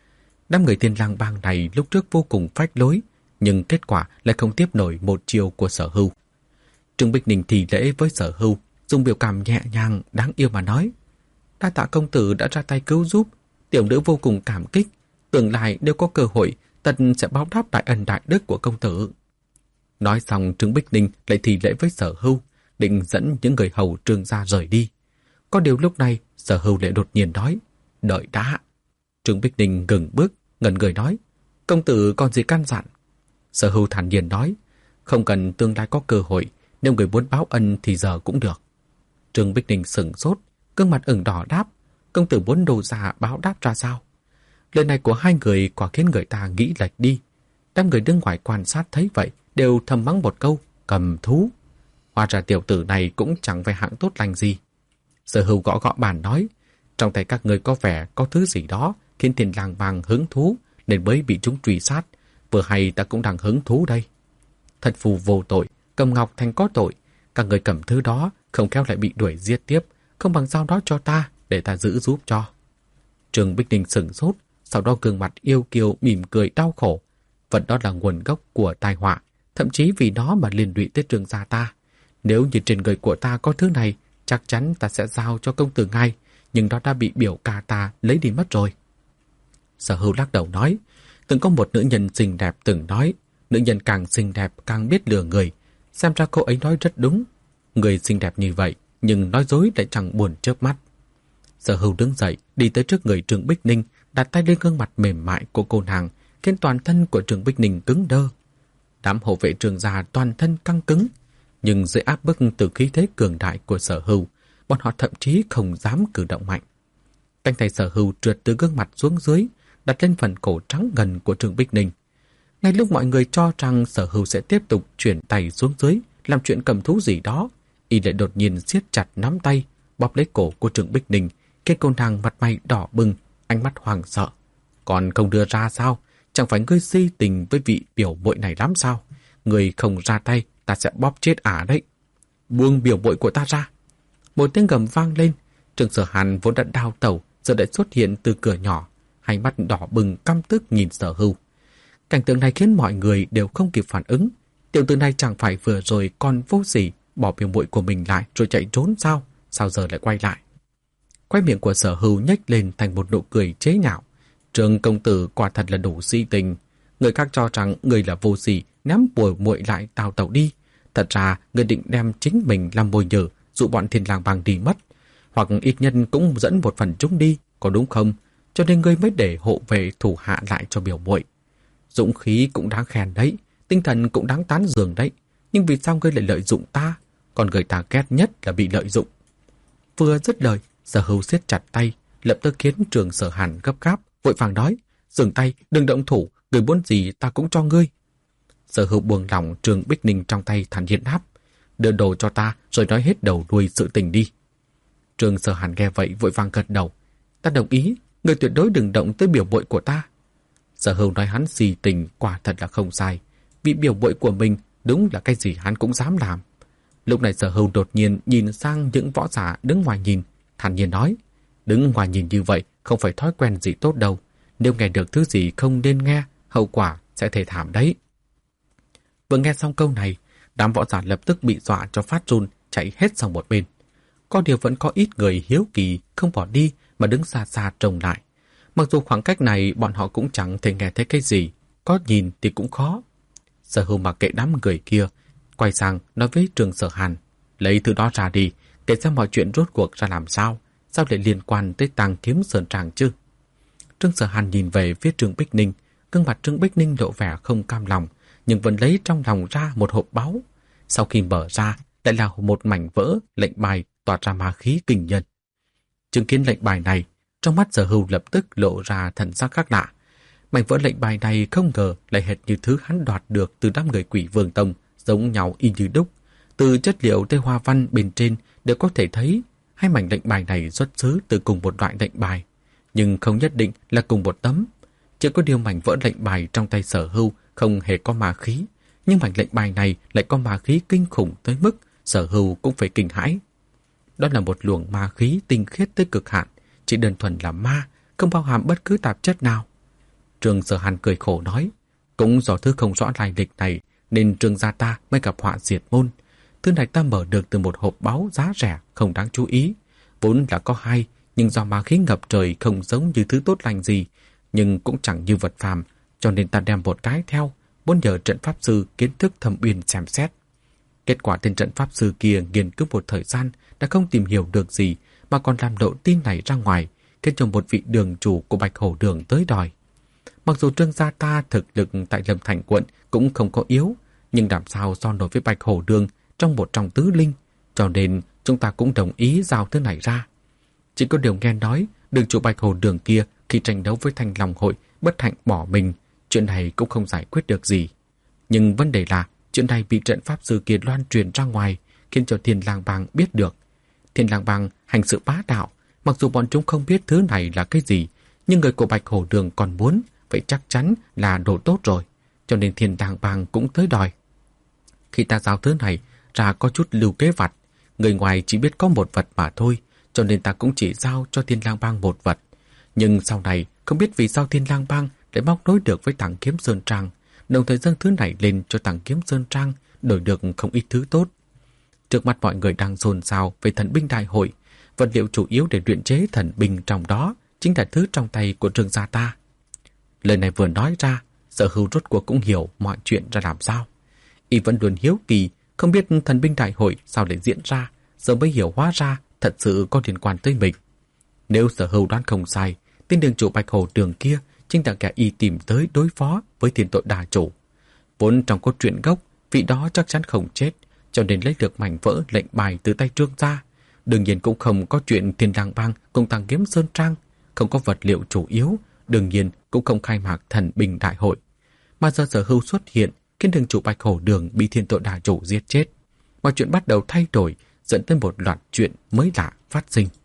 Đám người Thiên Lang Bang này lúc trước vô cùng phách lối, nhưng kết quả lại không tiếp nổi một chiều của Sở Hưu. Trương Bích Ninh thì lễ với Sở Hưu, dùng biểu cảm nhẹ nhàng đáng yêu mà nói: "Đa tạ công tử đã ra tay cứu giúp, tiểu nữ vô cùng cảm kích, tương lai nếu có cơ hội, tất sẽ báo đáp đại ân đại đức của công tử." Nói xong, Trương Bích Ninh lại thì lễ với Sở Hưu, định dẫn những người hầu Trương gia rời đi. Có điều lúc này, Sở Hưu lại đột nhiên nói: "Đợi đã." Trương Bích Ninh ngừng bước, ngẩn người nói: "Công tử còn gì căn dặn?" Sở Hưu thản nhiên nói: "Không cần tương lai có cơ hội, nếu người muốn báo ân thì giờ cũng được." Trương Bích Ninh sững sốt, gương mặt ửng đỏ đáp: "Công tử muốn đồ ra báo đáp ra sao?" Lời này của hai người quả khiến người ta nghĩ lệch đi. Đám người đứng ngoài quan sát thấy vậy đều thầm mắng một câu: "Cầm thú." Hóa ra tiểu tử này cũng chẳng phải hạng tốt lành gì. Sở Hưu gõ gõ bàn nói: "Trong tay các người có vẻ có thứ gì đó khiến Thiên Lang Bang hứng thú, nên mới bị chúng truy sát. Vừa hay ta cũng đang hứng thú đây. Thật phù vô tội, cầm ngọc thành có tội. Các người cầm thứ đó, không khéo lại bị đuổi giết tiếp, không bằng giao đó cho ta, để ta giữ giúp cho." Trương Bích Ninh sững sốt, sau đó gương mặt yêu kiều mỉm cười đau khổ. Vật đó là nguồn gốc của tai họa, thậm chí vì nó mà liên lụy tới Trương gia ta. Nếu như trên người của ta có thứ này, chắc chắn ta sẽ giao cho công tử ngay, nhưng nó đã bị biểu ca ta lấy đi mất rồi. Sở Hưu lắc đầu nói: "Từng có một nữ nhân xinh đẹp từng nói, nữ nhân càng xinh đẹp càng biết lừa người. Xem ra cô ấy nói rất đúng. Người xinh đẹp như vậy, nhưng nói dối lại chẳng buồn chớp mắt." Sở Hưu đứng dậy, đi tới trước người Trương Bích Ninh, đặt tay lên gương mặt mềm mại của cô nàng, khiến toàn thân của Trương Bích Ninh cứng đơ. Đám hộ vệ Trương gia toàn thân căng cứng, nhưng dưới áp bức từ khí thế cường đại của Sở Hưu, bọn họ thậm chí không dám cử động mạnh. Cánh tay Sở Hưu trượt từ gương mặt xuống dưới, đặt lên phần cổ trắng ngần của Trương Bích Ninh. Ngay lúc mọi người cho rằng Sở Hưu sẽ tiếp tục chuyển tay xuống dưới, làm chuyện cầm thú gì đó, y lại đột nhiên siết chặt nắm tay, bóp lấy cổ của Trương Bích Ninh, khiến cô nàng mặt mày đỏ bừng, ánh mắt hoảng sợ. "Còn không đưa ra sao? Chẳng phải ngươi si tình với vị biểu muội này lắm sao? Ngươi không ra tay, ta sẽ bóp chết ả đấy. Buông biểu muội của ta ra." Một tiếng gầm vang lên. Trương Sở Hàn vốn đã đao tẩu, giờ lại xuất hiện từ cửa nhỏ, hai mắt đỏ bừng căm tức nhìn Sở Hưu. Cảnh tượng này khiến mọi người đều không kịp phản ứng. Tiểu tử này chẳng phải vừa rồi còn vô sỉ bỏ biểu muội của mình lại rồi chạy trốn sao? Sao giờ lại quay lại? Quay miệng của Sở Hưu nhếch lên thành một nụ cười chế nhạo. "Trương công tử quả thật là đủ si tình. Người khác cho rằng người là vô sỉ, ném bùa muội lại tào tẩu đi. Thật ra người định đem chính mình làm mồi nhử, dụ bọn Thiên Lang Bang đi mất, hoặc ít nhân cũng dẫn một phần chúng đi, có đúng không? Cho nên ngươi mới để hộ vệ thủ hạ lại cho biểu muội. Dũng khí cũng đáng khen đấy, tinh thần cũng đáng tán dương đấy, nhưng vì sao ngươi lại lợi dụng ta? Còn người ta ghét nhất là bị lợi dụng." Vừa dứt lời, Sở Hưu siết chặt tay, lập tức khiến Trương Sở Hàn gấp gáp, vội vàng nói: "Dừng tay, đừng động thủ, người muốn gì ta cũng cho ngươi." Sở Hưu buông lỏng Trương Bích Ninh trong tay, thản nhiên đáp: "Đưa đồ cho ta rồi nói hết đầu đuôi sự tình đi." Trương Sở Hàn nghe vậy vội vàng gật đầu: "Ta đồng ý, người tuyệt đối đừng động tới biểu muội của ta." Sở Hưu nói hắn si tình quả thật là không sai, vì biểu muội của mình đúng là cái gì hắn cũng dám làm. Lúc này Sở Hưu đột nhiên nhìn sang những võ giả đứng ngoài nhìn, thản nhiên nói: "Đứng ngoài nhìn như vậy không phải thói quen gì tốt đâu. Nếu nghe được thứ gì không nên nghe, hậu quả sẽ thê thảm đấy." Vừa nghe xong câu này, đám võ giả lập tức bị dọa cho phát run, chạy hết sang một bên. Có điều vẫn có ít người hiếu kỳ không bỏ đi mà đứng xa xa trông lại. Mặc dù khoảng cách này bọn họ cũng chẳng thể nghe thấy cái gì, có nhìn thì cũng khó. Sở Hưu mặc kệ đám người kia, quay sang nói với Trương Sở Hàn: "Lấy thứ đó ra đi, kể xem mọi chuyện rốt cuộc ra làm sao lại liên quan tới Tàng Kiếm Sơn Tràng chứ?" Trương Sở Hàn nhìn về phía Trương Bích Ninh, gương mặt Trương Bích Ninh lộ vẻ không cam lòng, nhưng vẫn lấy trong lòng ra một hộp báu. Sau khi mở ra, lại là một mảnh vỡ lệnh bài tỏa ra ma khí kinh nhân. Chứng kiến lệnh bài này, trong mắt Sở Hưu lập tức lộ ra thần sắc khác lạ. Mảnh vỡ lệnh bài này không ngờ lại hệt như thứ hắn đoạt được từ đám người Quỷ Vương Tông, giống nhau y như đúc. Từ chất liệu tới hoa văn bên trên đều có thể thấy hai mảnh lệnh bài này xuất xứ từ cùng một loại lệnh bài, nhưng không nhất định là cùng một tấm. Chỉ có điều mảnh vỡ lệnh bài trong tay Sở Hưu không hề có ma khí, nhưng mảnh lệnh bài này lại có ma khí kinh khủng tới mức Sở Hưu cũng phải kinh hãi. Đó là một luồng ma khí tinh khiết tới cực hạn, chỉ đơn thuần là ma, không bao hàm bất cứ tạp chất nào. Trương Sở Hàn cười khổ nói, cũng do thứ không rõ lai lịch này nên Trương gia ta mới gặp họa diệt môn. Thứ này ta mở được từ một hộp báu giá rẻ không đáng chú ý. Vốn là có hai, nhưng do ma khí ngập trời không giống như thứ tốt lành gì, nhưng cũng chẳng như vật phàm, cho nên ta đem một cái theo, muốn nhờ trận pháp sư kiến thức thâm uyên xem xét. Kết quả tên trận pháp sư kia nghiên cứu một thời gian đã không tìm hiểu được gì mà còn làm lộ tin này ra ngoài, khiến cho một vị đường chủ của Bạch Hổ Đường tới đòi. Mặc dù Trương gia ta thực lực tại Lâm Thành quận cũng không có yếu, nhưng làm sao so nổi với Bạch Hổ Đường trong một trong tứ linh, cho nên chúng ta cũng đồng ý giao thứ này ra. Chỉ có điều nghe nói đường chủ Bạch Hổ Đường kia khi tranh đấu với Thanh Long Hội bất hạnh bỏ mình, chuyện này cũng không giải quyết được gì. Nhưng vấn đề là chuyện này bị trận pháp sư kia loan truyền ra ngoài, khiến cho Thiên Lang Bang biết được. Thiên Lang Bang hành sự bá đạo, mặc dù bọn chúng không biết thứ này là cái gì, nhưng người của Bạch Hổ Đường còn muốn, vậy chắc chắn là đồ tốt rồi, cho nên Thiên Lang Bang cũng tới đòi. Khi ta giao thứ này ra có chút lưu kế vặt, người ngoài chỉ biết có một vật mà thôi, cho nên ta cũng chỉ giao cho Thiên Lang Bang một vật. Nhưng sau này không biết vì sao Thiên Lang Bang lại móc nối được với Tàng Kiếm Sơn Trang, đồng thời dâng thứ này lên cho Tàng Kiếm Sơn Trang, đổi được không ít thứ tốt. Trước mặt mọi người đang xôn xao về thần binh đại hội, vật liệu chủ yếu để luyện chế thần binh trong đó chính là thứ trong tay của Trương gia ta. Lời này vừa nói ra, Sở Hưu rốt cuộc cũng hiểu mọi chuyện ra làm sao. Y vẫn luôn hiếu kỳ, không biết thần binh đại hội sao lại diễn ra, giờ mới hiểu hóa ra thật sự có liên quan tới mình. Nếu Sở Hưu đoán không sai, tên đường chủ Bạch Hổ Đường kia chính là kẻ y tìm tới đối phó với thiên tội đà chủ. Vốn trong cốt truyện gốc, vị đó chắc chắn không chết, cho nên lấy được mảnh vỡ lệnh bài từ tay Trương gia. Đương nhiên cũng không có chuyện Thiên Lang Bang cùng Tàng Kiếm Sơn Trang, không có vật liệu chủ yếu, đương nhiên cũng không khai mạc thần binh đại hội. Mà giờ Sở Hưu xuất hiện, khiến đường chủ Bạch Hổ Đường bị thiên tội đà chủ giết chết. Mọi chuyện bắt đầu thay đổi, dẫn tới một loạt chuyện mới lạ phát sinh.